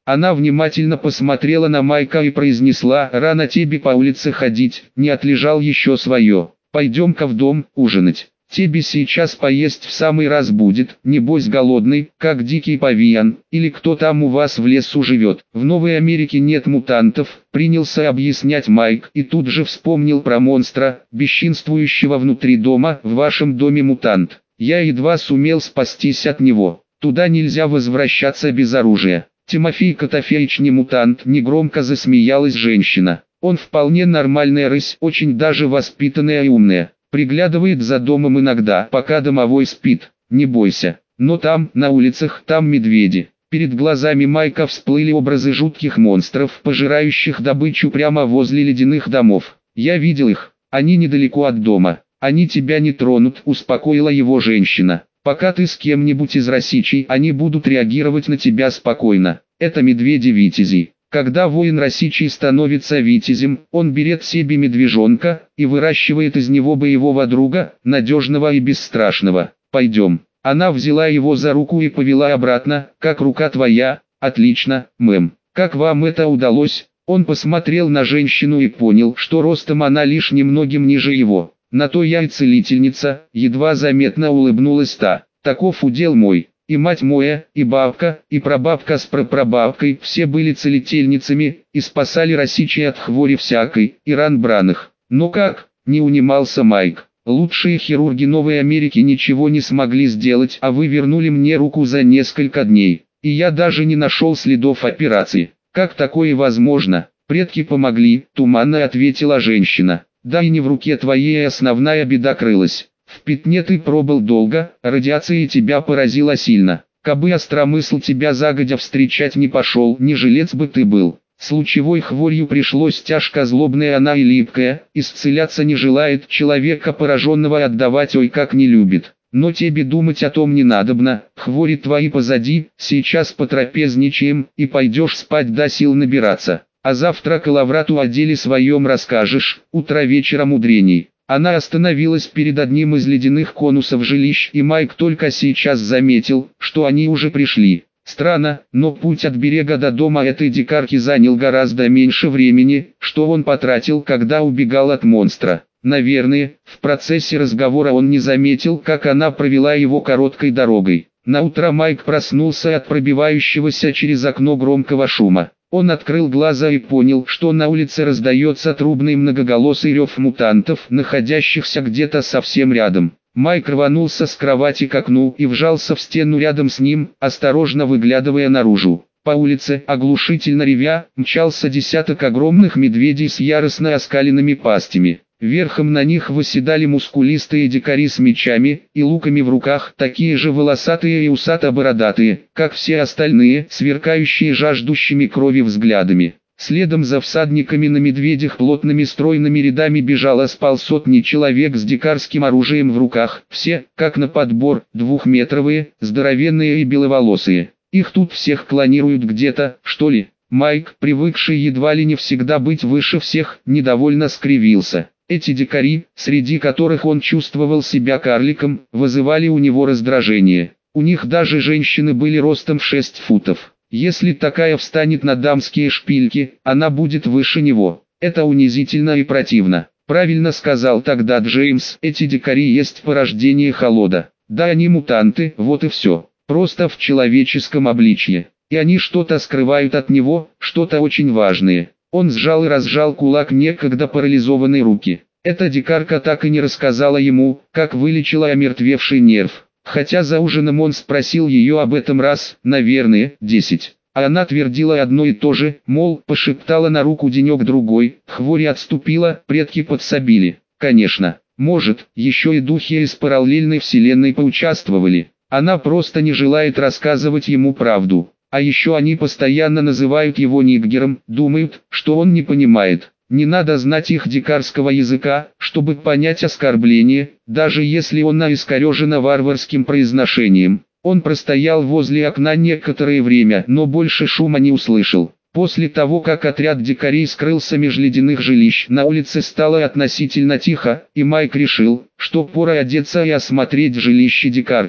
Она внимательно посмотрела на Майка и произнесла: «Рано тебе по улице ходить, не отлежал еще свое. Пойдем-ка в дом ужинать. Тебе сейчас поесть в самый раз будет, небось голодный, как дикий павиан, или кто там у вас в лесу живет. В Новой Америке нет мутантов», принялся объяснять Майк, и тут же вспомнил про монстра, бесчинствующего внутри дома. «В вашем доме мутант. Я едва сумел спастись от него. Туда нельзя возвращаться без оружия». «Тимофей Котофеич не мутант», негромко засмеялась женщина. «Он вполне нормальная рысь, очень даже воспитанная и умная. Приглядывает за домом иногда, пока домовой спит, не бойся. Но там, на улицах, там медведи». Перед глазами Майка всплыли образы жутких монстров, пожирающих добычу прямо возле ледяных домов. «Я видел их, они недалеко от дома. Они тебя не тронут», успокоила его женщина. «Пока ты с кем-нибудь из росичей, они будут реагировать на тебя спокойно. Это медведи-витязи. Когда воин росичий становится витязем, он берет себе медвежонка и выращивает из него боевого друга, надежного и бесстрашного. Пойдем». Она взяла его за руку и повела обратно. «Как рука твоя?» «Отлично, мэм. Как вам это удалось?» Он посмотрел на женщину и понял, что ростом она лишь немногим ниже его. «На то я и целительница», едва заметно улыбнулась та. «Таков удел мой. И мать моя, и бабка, и прабабка с прапрабабкой все были целительницами и спасали росичей от хвори всякой, и ран браных». «Ну как?» – не унимался Майк. «Лучшие хирурги Новой Америки ничего не смогли сделать, а вы вернули мне руку за несколько дней. И я даже не нашел следов операции. Как такое возможно?» «Предки помогли», – туманно ответила женщина. «Да и не в руке твоей основная беда крылась. В пятне ты пробыл долго, радиация тебя поразила сильно. Кабы остромысл тебя загодя встречать не пошел, не жилец бы ты был. С лучевой хворью пришлось тяжко, злобная она и липкая, исцеляться не желает, человека пораженного отдавать ой как не любит. Но тебе думать о том не надобно, хвори твои позади, сейчас потрапезничаем, и пойдешь спать до сил набираться. А завтра Калаврату о деле своем расскажешь, утро вечера мудреней». Она остановилась перед одним из ледяных конусов жилищ, и Майк только сейчас заметил, что они уже пришли. Странно, но путь от берега до дома этой дикарки занял гораздо меньше времени, что он потратил, когда убегал от монстра. Наверное, в процессе разговора он не заметил, как она провела его короткой дорогой. Наутро Майк проснулся от пробивающегося через окно громкого шума. Он открыл глаза и понял, что на улице раздается трубный многоголосый рев мутантов, находящихся где-то совсем рядом. Майк рванулся с кровати к окну и вжался в стену рядом с ним, осторожно выглядывая наружу. По улице, оглушительно ревя, мчался десяток огромных медведей с яростно оскаленными пастями. Верхом на них восседали мускулистые дикари с мечами и луками в руках, такие же волосатые и усато-бородатые, как все остальные, сверкающие жаждущими крови взглядами. Следом за всадниками на медведях плотными стройными рядами бежало с полсотни человек с дикарским оружием в руках, все, как на подбор, двухметровые, здоровенные и беловолосые. Их тут всех клонируют где-то, что ли? Майк, привыкший едва ли не всегда быть выше всех, недовольно скривился. Эти дикари, среди которых он чувствовал себя карликом, вызывали у него раздражение. У них даже женщины были ростом в шесть футов. Если такая встанет на дамские шпильки, она будет выше него. Это унизительно и противно. Правильно сказал тогда Джеймс, эти дикари есть порождение холода. Да, они мутанты, вот и все. Просто в человеческом обличье. И они что-то скрывают от него, что-то очень важное. Он сжал и разжал кулак некогда парализованной руки. Эта дикарка так и не рассказала ему, как вылечила омертвевший нерв. Хотя за ужином он спросил ее об этом раз, наверное, десять. А она твердила одно и то же, мол, пошептала на руку денек-другой, хворь отступила, предки подсобили. Конечно, может, еще и духи из параллельной вселенной поучаствовали. Она просто не желает рассказывать ему правду. А еще они постоянно называют его ниггером, думают, что он не понимает. Не надо знать их дикарского языка, чтобы понять оскорбление, даже если оно искорежено варварским произношением. Он простоял возле окна некоторое время, но больше шума не услышал. После того, как отряд дикарей скрылся меж ледяных жилищ, на улице стало относительно тихо, и Майк решил, что пора одеться и осмотреть жилище дикарки.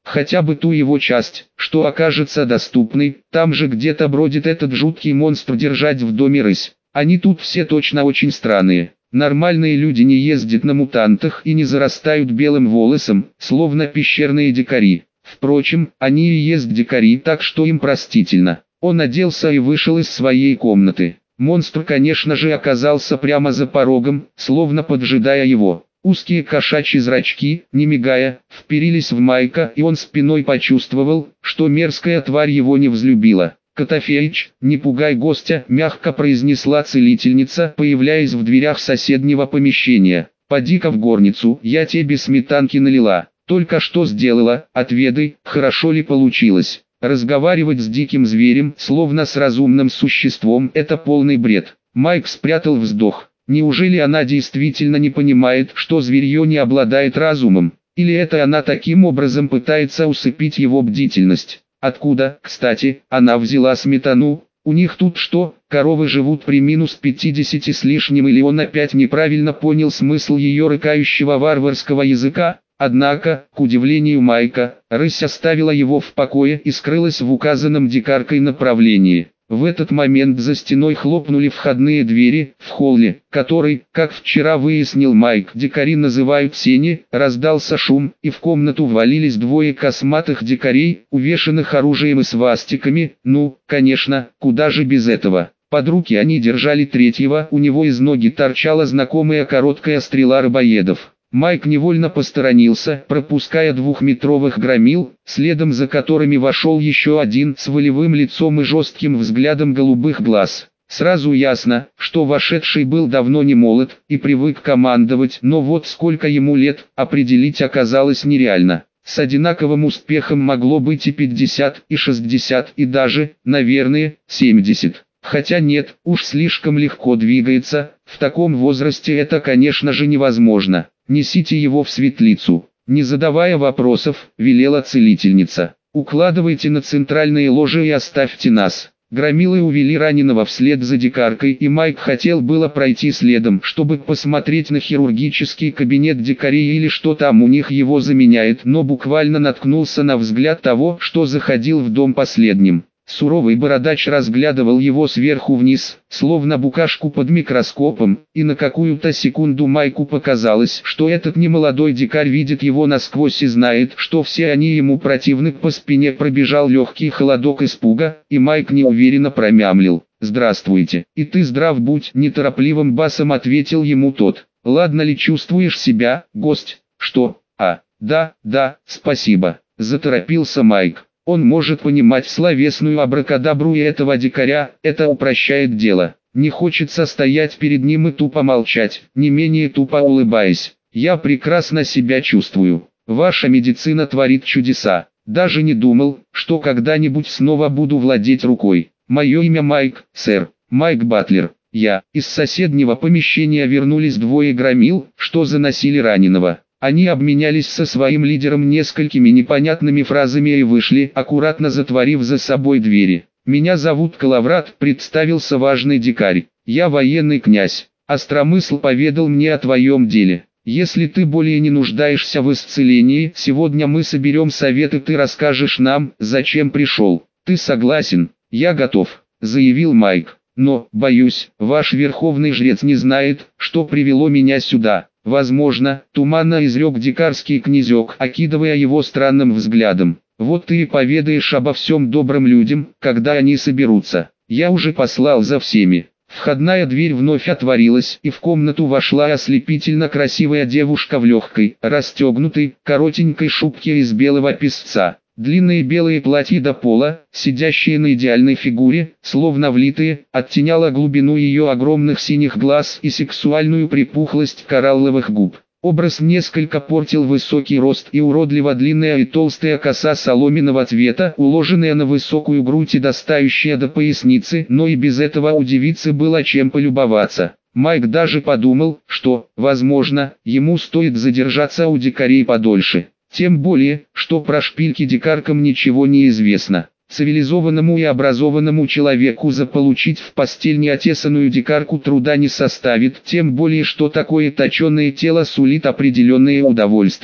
хотя бы ту его часть, что окажется доступной, там же где-то бродит этот жуткий монстр держать в доме рысь. Они тут все точно очень странные. Нормальные люди не ездят на мутантах и не зарастают белым волосом, словно пещерные дикари. Впрочем, они и есть дикари, так что им простительно. Он оделся и вышел из своей комнаты. Монстр, конечно же, оказался прямо за порогом, словно поджидая его. Узкие кошачьи зрачки, не мигая, вперились в Майка, и он спиной почувствовал, что мерзкая тварь его не взлюбила. «Котофеич, не пугай гостя», – мягко произнесла целительница, появляясь в дверях соседнего помещения. «Поди-ка в горницу, я тебе сметанки налила. Только что сделала, отведай, хорошо ли получилось». Разговаривать с диким зверем, словно с разумным существом, это полный бред. Майк спрятал вздох. Неужели она действительно не понимает, что зверье не обладает разумом? Или это она таким образом пытается усыпить его бдительность? Откуда, кстати, она взяла сметану? У них тут что, коровы живут при минус пятидесяти с лишним, или он опять неправильно понял смысл ее рыкающего варварского языка? Однако, к удивлению Майка, рысь оставила его в покое и скрылась в указанном дикаркой направлении. В этот момент за стеной хлопнули входные двери, в холле, который, как вчера выяснил Майк, дикари называют сени, раздался шум, и в комнату ввалились двое косматых дикарей, увешанных оружием и свастиками. Ну, конечно, куда же без этого. Под руки они держали третьего, у него из ноги торчала знакомая короткая стрела рыбоедов. Майк невольно посторонился, пропуская двухметровых громил, следом за которыми вошел еще один с волевым лицом и жестким взглядом голубых глаз. Сразу ясно, что вошедший был давно не молод и привык командовать, но вот сколько ему лет, определить оказалось нереально. С одинаковым успехом могло быть и пятьдесят, и шестьдесят, и даже, наверное, семьдесят. Хотя нет, уж слишком легко двигается, в таком возрасте это, конечно же, невозможно. «Несите его в светлицу», – не задавая вопросов, велела целительница. «Укладывайте на центральные ложи и оставьте нас». Громилы увели раненого вслед за дикаркой, и Майк хотел было пройти следом, чтобы посмотреть на хирургический кабинет дикарей или что там у них его заменяет, но буквально наткнулся на взгляд того, что заходил в дом последним. Суровый бородач разглядывал его сверху вниз, словно букашку под микроскопом, и на какую-то секунду Майку показалось, что этот немолодой дикарь видит его насквозь и знает, что все они ему противны. По спине пробежал легкий холодок испуга, и Майк неуверенно промямлил: «Здравствуйте». «И ты здрав будь», — неторопливым басом ответил ему тот. «Ладно ли чувствуешь себя, гость?» «Что? А, да, да, спасибо», — заторопился Майк. Он может понимать словесную абракадабру и этого дикаря, это упрощает дело. Не хочется стоять перед ним и тупо молчать, не менее тупо улыбаясь. «Я прекрасно себя чувствую. Ваша медицина творит чудеса. Даже не думал, что когда-нибудь снова буду владеть рукой. Мое имя Майк, сэр, Майк Батлер. Я». Из соседнего помещения вернулись двое громил, что заносили раненого. Они обменялись со своим лидером несколькими непонятными фразами и вышли, аккуратно затворив за собой двери. «Меня зовут Калаврат», — представился важный дикарь. «Я военный князь. Остромысл поведал мне о твоем деле. Если ты более не нуждаешься в исцелении, сегодня мы соберем совет и ты расскажешь нам, зачем пришел. Ты согласен?» «Я готов», — заявил Майк. «Но, боюсь, ваш верховный жрец не знает, что привело меня сюда». «Возможно», — туманно изрек дикарский князек, окидывая его странным взглядом. «Вот ты и поведаешь обо всем добрым людям, когда они соберутся. Я уже послал за всеми». Входная дверь вновь отворилась, и в комнату вошла ослепительно красивая девушка в легкой, расстегнутой, коротенькой шубке из белого песца. Длинные белые платья до пола, сидящие на идеальной фигуре, словно влитые, оттеняло глубину ее огромных синих глаз и сексуальную припухлость коралловых губ. Образ несколько портил высокий рост и уродливо длинная и толстая коса соломенного цвета, уложенная на высокую грудь и достающая до поясницы, но и без этого у девицы было чем полюбоваться. Майк даже подумал, что, возможно, ему стоит задержаться у дикарей подольше. Тем более, что про шпильки дикаркам ничего не известно. Цивилизованному и образованному человеку заполучить в постель неотесанную дикарку труда не составит, тем более что такое точеное тело сулит определенные удовольствия.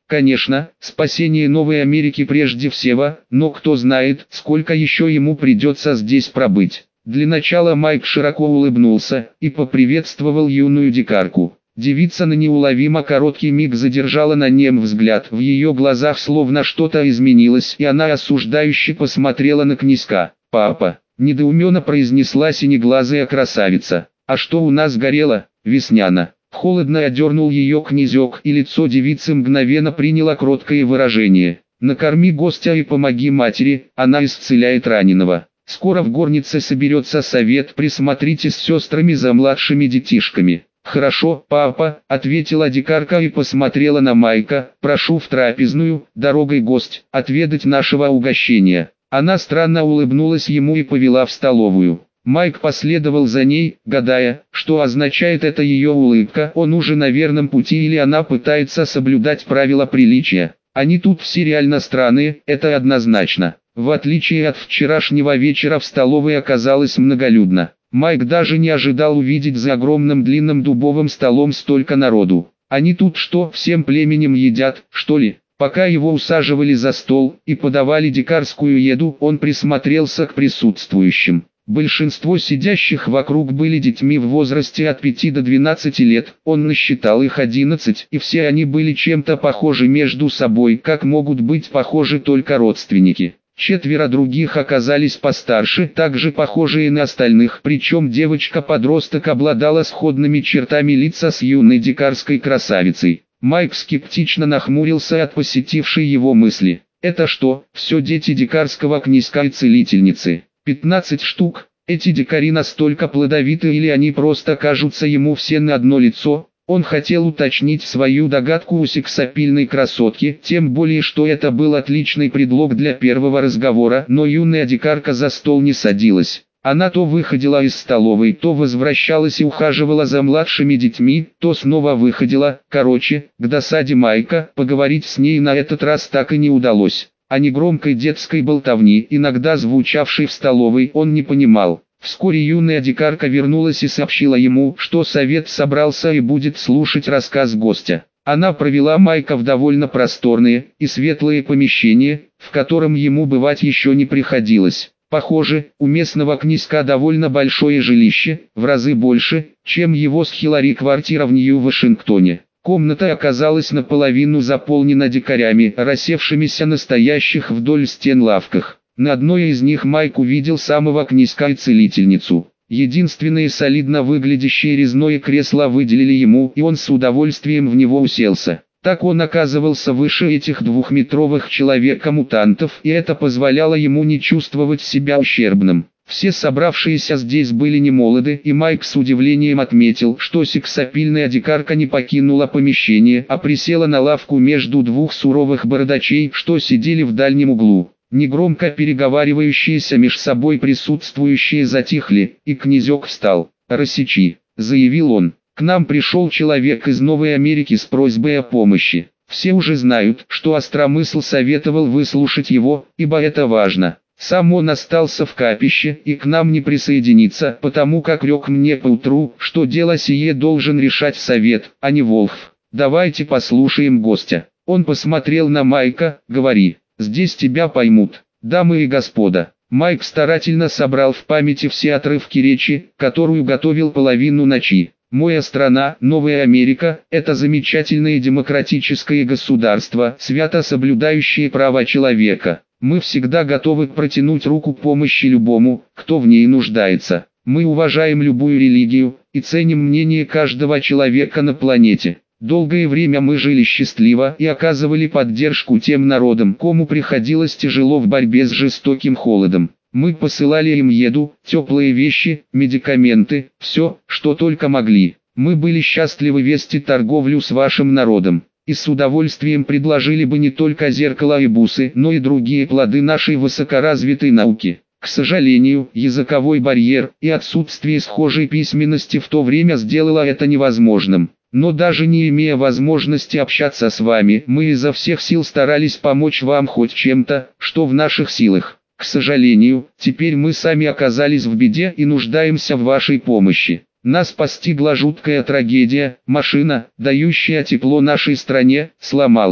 Конечно, спасение Новой Америки прежде всего, но кто знает, сколько еще ему придется здесь пробыть. Для начала Майк широко улыбнулся и поприветствовал юную дикарку. Девица на неуловимо короткий миг задержала на нем взгляд, в ее глазах словно что-то изменилось, и она осуждающе посмотрела на князька. «Папа», — недоуменно произнесла синеглазая красавица, — «а что у нас горело, Весняна?» Холодно одернул ее князек, и лицо девицы мгновенно приняло кроткое выражение. «Накорми гостя и помоги матери, она исцеляет раненого. Скоро в горнице соберется совет, присмотрите с сестрами за младшими детишками». «Хорошо, папа», — ответила дикарка и посмотрела на Майка. «Прошу в трапезную, дорогой гость, отведать нашего угощения». Она странно улыбнулась ему и повела в столовую. Майк последовал за ней, гадая, что означает эта ее улыбка. Он уже на верном пути или она пытается соблюдать правила приличия. Они тут все реально странные, это однозначно. В отличие от вчерашнего вечера в столовой оказалось многолюдно. Майк даже не ожидал увидеть за огромным длинным дубовым столом столько народу. Они тут что, всем племенем едят, что ли? Пока его усаживали за стол и подавали дикарскую еду, он присмотрелся к присутствующим. Большинство сидящих вокруг были детьми в возрасте от пяти до двенадцати лет, он насчитал их одиннадцать, и все они были чем-то похожи между собой, как могут быть похожи только родственники. Четверо других оказались постарше, также похожие на остальных, причем девочка-подросток обладала сходными чертами лица с юной дикарской красавицей. Майк скептично нахмурился от посетившей его мысли. «Это что, все дети дикарского князька и целительницы? пятнадцать штук? Эти дикари настолько плодовиты или они просто кажутся ему все на одно лицо?» Он хотел уточнить свою догадку у сексапильной красотки, тем более что это был отличный предлог для первого разговора, но юная дикарка за стол не садилась. Она то выходила из столовой, то возвращалась и ухаживала за младшими детьми, то снова выходила. Короче, к досаде Майка, поговорить с ней на этот раз так и не удалось. А негромкой детской болтовни, иногда звучавшей в столовой, он не понимал. Вскоре юная дикарка вернулась и сообщила ему, что совет собрался и будет слушать рассказ гостя. Она провела Майка в довольно просторные и светлые помещения, в котором ему бывать еще не приходилось. Похоже, у местного князька довольно большое жилище, в разы больше, чем его с Хиллари квартира в Нью-Вашингтоне. Комната оказалась наполовину заполнена дикарями, рассевшимися на стоящих вдоль стен лавках. На одной из них Майк увидел самого князька и целительницу. Единственное солидно выглядящее резное кресло выделили ему, и он с удовольствием в него уселся. Так он оказывался выше этих двухметровых человека-мутантов, и это позволяло ему не чувствовать себя ущербным. Все собравшиеся здесь были немолоды, и Майк с удивлением отметил, что сексапильная дикарка не покинула помещение, а присела на лавку между двух суровых бородачей, что сидели в дальнем углу. Негромко переговаривающиеся меж собой присутствующие затихли, и князек встал. «Рассечи», — заявил он. «К нам пришел человек из Новой Америки с просьбой о помощи. Все уже знают, что Остромысл советовал выслушать его, ибо это важно. Сам он остался в капище и к нам не присоединится, потому как рёк мне поутру, что дело сие должен решать совет, а не Волхв. Давайте послушаем гостя». Он посмотрел на Майка. «Говори, здесь тебя поймут, дамы и господа». Майк старательно собрал в памяти все отрывки речи, которую готовил половину ночи. «Моя страна, Новая Америка, это замечательное демократическое государство, свято соблюдающее права человека. Мы всегда готовы протянуть руку помощи любому, кто в ней нуждается. Мы уважаем любую религию и ценим мнение каждого человека на планете. Долгое время мы жили счастливо и оказывали поддержку тем народам, кому приходилось тяжело в борьбе с жестоким холодом. Мы посылали им еду, теплые вещи, медикаменты, все, что только могли. Мы были счастливы вести торговлю с вашим народом. И с удовольствием предложили бы не только зеркала и бусы, но и другие плоды нашей высокоразвитой науки. К сожалению, языковой барьер и отсутствие схожей письменности в то время сделало это невозможным. Но даже не имея возможности общаться с вами, мы изо всех сил старались помочь вам хоть чем-то, что в наших силах. К сожалению, теперь мы сами оказались в беде и нуждаемся в вашей помощи. Нас постигла жуткая трагедия, машина, дающая тепло нашей стране, сломалась.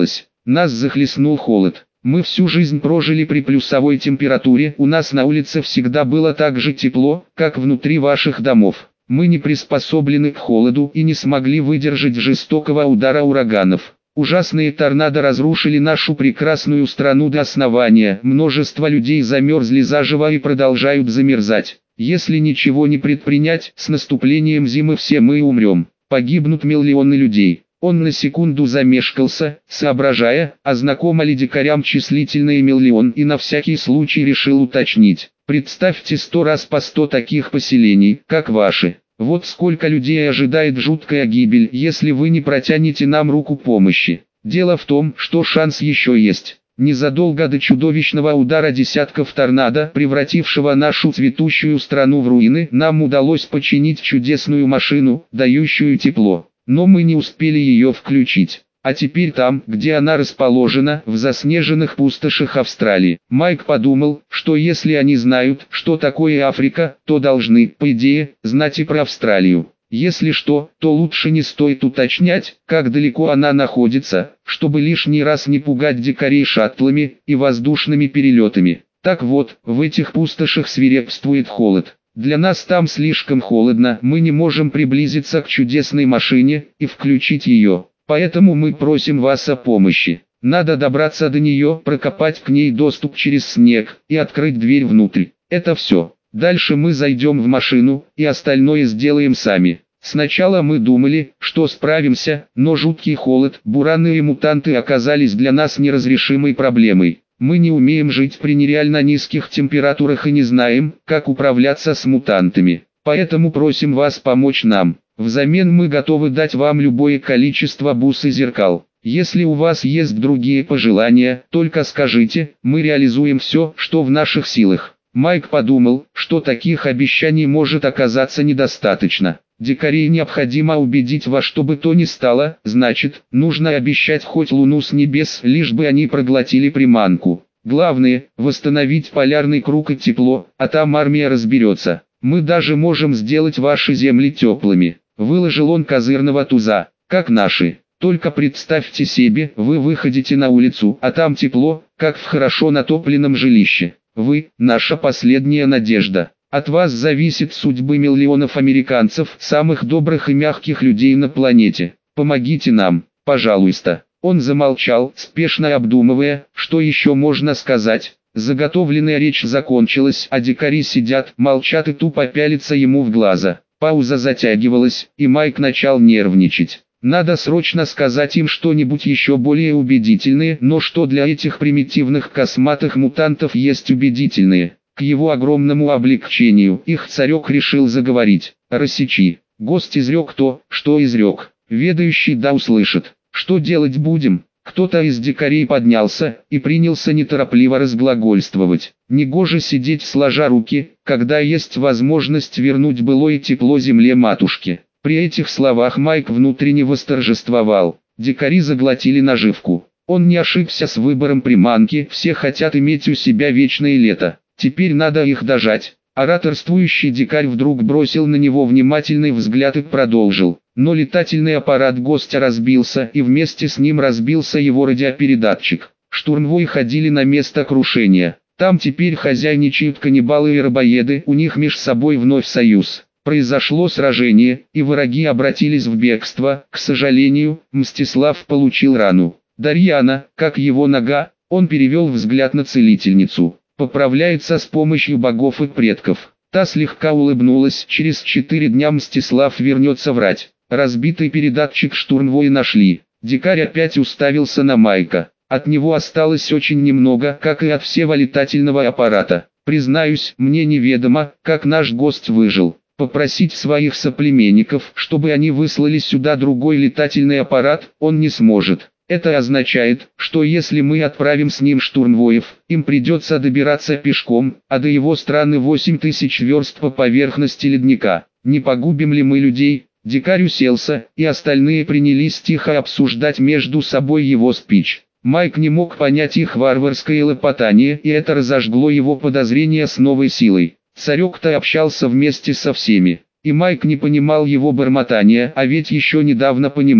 Нас захлестнул холод. Мы всю жизнь прожили при плюсовой температуре, у нас на улице всегда было так же тепло, как внутри ваших домов. Мы не приспособлены к холоду и не смогли выдержать жестокого удара ураганов. Ужасные торнадо разрушили нашу прекрасную страну до основания, множество людей замерзли заживо и продолжают замерзать. Если ничего не предпринять, с наступлением зимы все мы умрем, погибнут миллионы людей. Он на секунду замешкался, соображая, а знакомо ли дикарям числительное миллион, и на всякий случай решил уточнить. Представьте сто раз по сто таких поселений, как ваши. Вот сколько людей ожидает жуткая гибель, если вы не протянете нам руку помощи. Дело в том, что шанс еще есть. Незадолго до чудовищного удара десятков торнадо, превратившего нашу цветущую страну в руины, нам удалось починить чудесную машину, дающую тепло. Но мы не успели ее включить. А теперь там, где она расположена, в заснеженных пустошах Австралии. Майк подумал, что если они знают, что такое Африка, то должны, по идее, знать и про Австралию. Если что, то лучше не стоит уточнять, как далеко она находится, чтобы лишний раз не пугать дикарей шаттлами и воздушными перелетами. Так вот, в этих пустошах свирепствует холод. Для нас там слишком холодно, мы не можем приблизиться к чудесной машине и включить ее. Поэтому мы просим вас о помощи. Надо добраться до нее, прокопать к ней доступ через снег и открыть дверь внутрь. Это все. Дальше мы зайдем в машину и остальное сделаем сами. Сначала мы думали, что справимся, но жуткий холод, бураны и мутанты оказались для нас неразрешимой проблемой. Мы не умеем жить при нереально низких температурах и не знаем, как управляться с мутантами. Поэтому просим вас помочь нам. Взамен мы готовы дать вам любое количество бус и зеркал. Если у вас есть другие пожелания, только скажите, мы реализуем все, что в наших силах. Майк подумал, что таких обещаний может оказаться недостаточно. Дикарей необходимо убедить во что бы то ни стало, значит, нужно обещать хоть луну с небес, лишь бы они проглотили приманку. Главное, восстановить полярный круг и тепло, а там армия разберется. Мы даже можем сделать ваши земли теплыми. Выложил он козырного туза, как наши. Только представьте себе, вы выходите на улицу, а там тепло, как в хорошо натопленном жилище. Вы – наша последняя надежда. От вас зависит судьбы миллионов американцев, самых добрых и мягких людей на планете. Помогите нам, пожалуйста. Он замолчал, спешно обдумывая, что еще можно сказать. Заготовленная речь закончилась, а дикари сидят, молчат и тупо пялятся ему в глаза. Пауза затягивалась, и Майк начал нервничать. Надо срочно сказать им что-нибудь еще более убедительное, но что для этих примитивных косматых мутантов есть убедительные. К его огромному облегчению их царек решил заговорить. «Рассечи». Гость изрек то, что изрек. Ведающий да услышит. «Что делать будем?» Кто-то из дикарей поднялся и принялся неторопливо разглагольствовать. Негоже сидеть сложа руки, когда есть возможность вернуть былое тепло земле матушки. При этих словах Майк внутренне восторжествовал. Дикари заглотили наживку. Он не ошибся с выбором приманки, все хотят иметь у себя вечное лето. Теперь надо их дожать. Ораторствующий дикарь вдруг бросил на него внимательный взгляд и продолжил. Но летательный аппарат гостя разбился, и вместе с ним разбился его радиопередатчик. Штурмвои ходили на место крушения. Там теперь хозяйничают каннибалы и рабоеды, у них меж собой вновь союз. Произошло сражение, и враги обратились в бегство. К сожалению, Мстислав получил рану. Дарьяна, как его нога, он перевел взгляд на целительницу. Поправляется с помощью богов и предков. Та слегка улыбнулась. Через четыре дня Мстислав вернется врать. Разбитый передатчик штурмвои нашли. Дикарь опять уставился на Майка. От него осталось очень немного, как и от всего летательного аппарата. Признаюсь, мне неведомо, как наш гость выжил. Попросить своих соплеменников, чтобы они выслали сюда другой летательный аппарат, он не сможет. Это означает, что если мы отправим с ним штурмвоев, им придется добираться пешком, а до его страны восемь тысяч верст по поверхности ледника. Не погубим ли мы людей? Дикарь уселся, и остальные принялись тихо обсуждать между собой его спич. Майк не мог понять их варварское лопотание, и это разожгло его подозрения с новой силой. Царек-то общался вместе со всеми, и Майк не понимал его бормотания, а ведь еще недавно понимал.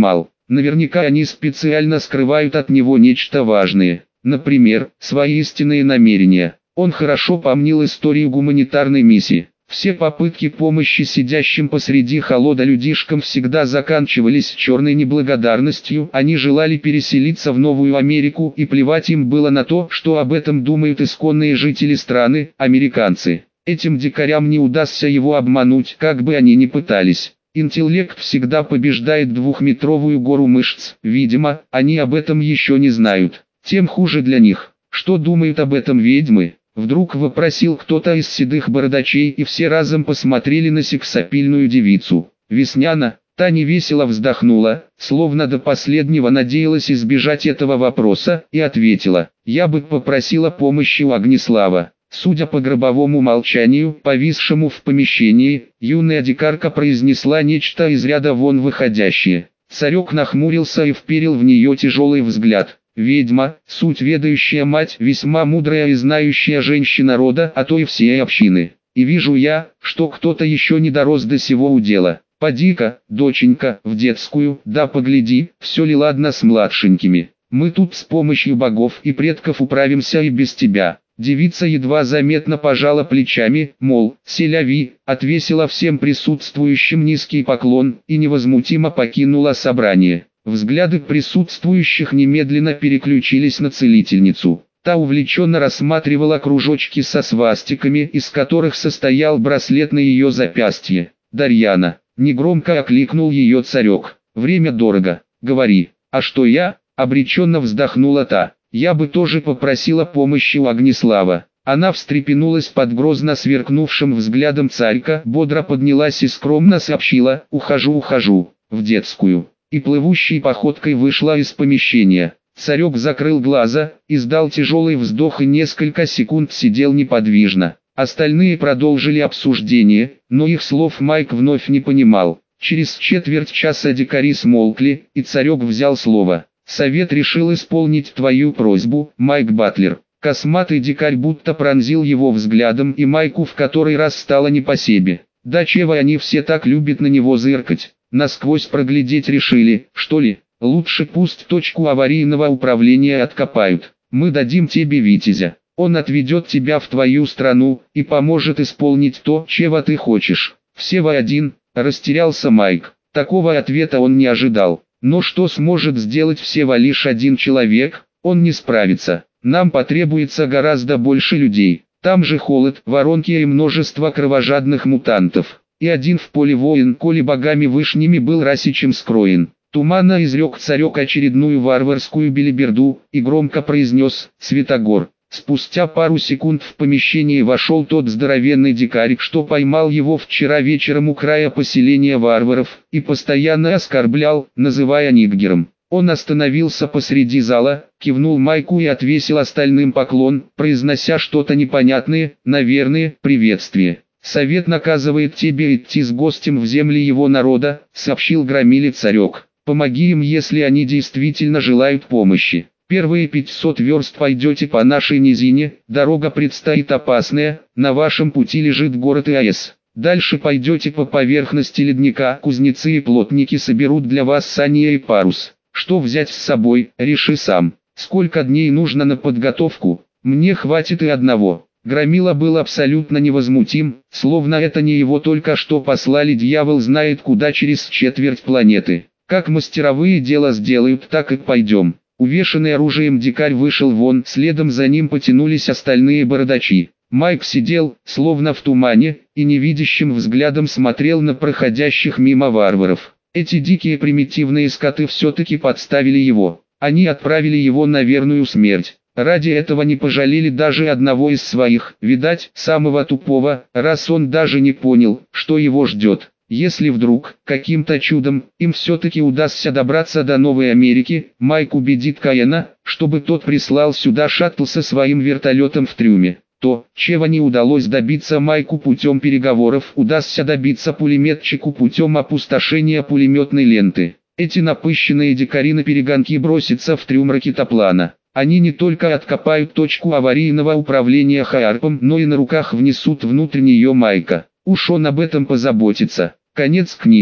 Наверняка они специально скрывают от него нечто важное, например, свои истинные намерения. Он хорошо помнил историю гуманитарной миссии. Все попытки помощи сидящим посреди холода людишкам всегда заканчивались черной неблагодарностью. Они желали переселиться в Новую Америку, и плевать им было на то, что об этом думают исконные жители страны, американцы. Этим дикарям не удастся его обмануть, как бы они ни пытались. Интеллект всегда побеждает двухметровую гору мышц. Видимо, они об этом еще не знают. Тем хуже для них. Что думают об этом ведьмы? Вдруг вопросил кто-то из седых бородачей, и все разом посмотрели на сексапильную девицу. Весняна, та невесело вздохнула, словно до последнего надеялась избежать этого вопроса, и ответила: «Я бы попросила помощи у Огнеслава». Судя по гробовому молчанию, повисшему в помещении, юная дикарка произнесла нечто из ряда вон выходящее. Царек нахмурился и вперил в нее тяжелый взгляд. Ведьма, суть ведающая мать, весьма мудрая и знающая женщина рода, а то и всей общины. И вижу я, что кто-то еще не дорос до сего удела. Поди-ка, доченька, в детскую, да погляди, все ли ладно с младшенькими. Мы тут с помощью богов и предков управимся и без тебя». Девица едва заметно пожала плечами, мол, «Селяви», отвесила всем присутствующим низкий поклон и невозмутимо покинула собрание. Взгляды присутствующих немедленно переключились на целительницу. Та увлеченно рассматривала кружочки со свастиками, из которых состоял браслет на ее запястье. «Дарьяна», негромко окликнул ее Царек, «время дорого, говори». «А что я?» — обреченно вздохнула та. «Я бы тоже попросила помощи у Огнеслава». Она встрепенулась под грозно сверкнувшим взглядом Царька, бодро поднялась и скромно сообщила: «Ухожу, ухожу, в детскую». И плывущей походкой вышла из помещения. Царек закрыл глаза, издал тяжелый вздох и несколько секунд сидел неподвижно. Остальные продолжили обсуждение, но их слов Майк вновь не понимал. Через четверть часа дикари смолкли, и Царек взял слово. «Совет решил исполнить твою просьбу, Майк Батлер». Косматый дикарь будто пронзил его взглядом, и Майку в который раз стало не по себе. Да чего они все так любят на него зыркать? Насквозь проглядеть решили, что ли? Лучше пусть точку аварийного управления откопают. Мы дадим тебе Витязя. Он отведет тебя в твою страну и поможет исполнить то, чего ты хочешь. Все во один, растерялся Майк. Такого ответа он не ожидал. Но что сможет сделать всего лишь один человек? Он не справится. Нам потребуется гораздо больше людей. Там же холод, воронки и множество кровожадных мутантов. И один в поле воин, коли богами вышними был расичем скроен. Туманно изрек Царек очередную варварскую белиберду и громко произнес: «Святогор». Спустя пару секунд в помещение вошел тот здоровенный дикарь, что поймал его вчера вечером у края поселения варваров, и постоянно оскорблял, называя ниггером. Он остановился посреди зала, кивнул Майку и отвесил остальным поклон, произнося что-то непонятное, наверное, приветствие. «Совет наказывает тебе идти с гостем в земли его народа», — сообщил громиле Царек. «Помоги им, если они действительно желают помощи. Первые пятьсот верст пойдете по нашей низине, дорога предстоит опасная, на вашем пути лежит город Иаэс. Дальше пойдете по поверхности ледника, кузнецы и плотники соберут для вас сани и парус. Что взять с собой, реши сам. Сколько дней нужно на подготовку? Мне хватит и одного». Громила был абсолютно невозмутим, словно это не его только что послали дьявол знает куда через четверть планеты. «Как мастеровые дело сделают, так и пойдем». Увешанный оружием дикарь вышел вон, следом за ним потянулись остальные бородачи. Майк сидел, словно в тумане, и невидящим взглядом смотрел на проходящих мимо варваров. Эти дикие примитивные скоты все-таки подставили его. Они отправили его на верную смерть. Ради этого не пожалели даже одного из своих, видать, самого тупого, раз он даже не понял, что его ждет. Если вдруг, каким-то чудом, им все-таки удастся добраться до Новой Америки, Майк убедит Каэна, чтобы тот прислал сюда шаттл со своим вертолетом в трюме. То, чего не удалось добиться Майку путем переговоров, удастся добиться пулеметчику путем опустошения пулеметной ленты. Эти напыщенные дикари на перегонки бросятся в трюм ракетоплана. Они не только откопают точку аварийного управления Хайарпом, но и на руках внесут внутрь нее Майка. Уж он об этом позаботится. Конец книги.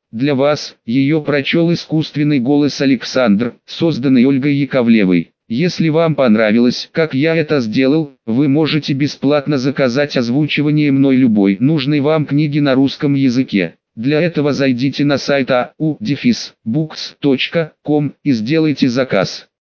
Для вас ее прочел искусственный голос Александр, созданный Ольгой Яковлевой. Если вам понравилось, как я это сделал, вы можете бесплатно заказать озвучивание мной любой нужной вам книги на русском языке. Для этого зайдите на сайт а у дефис букс точка ком и сделайте заказ.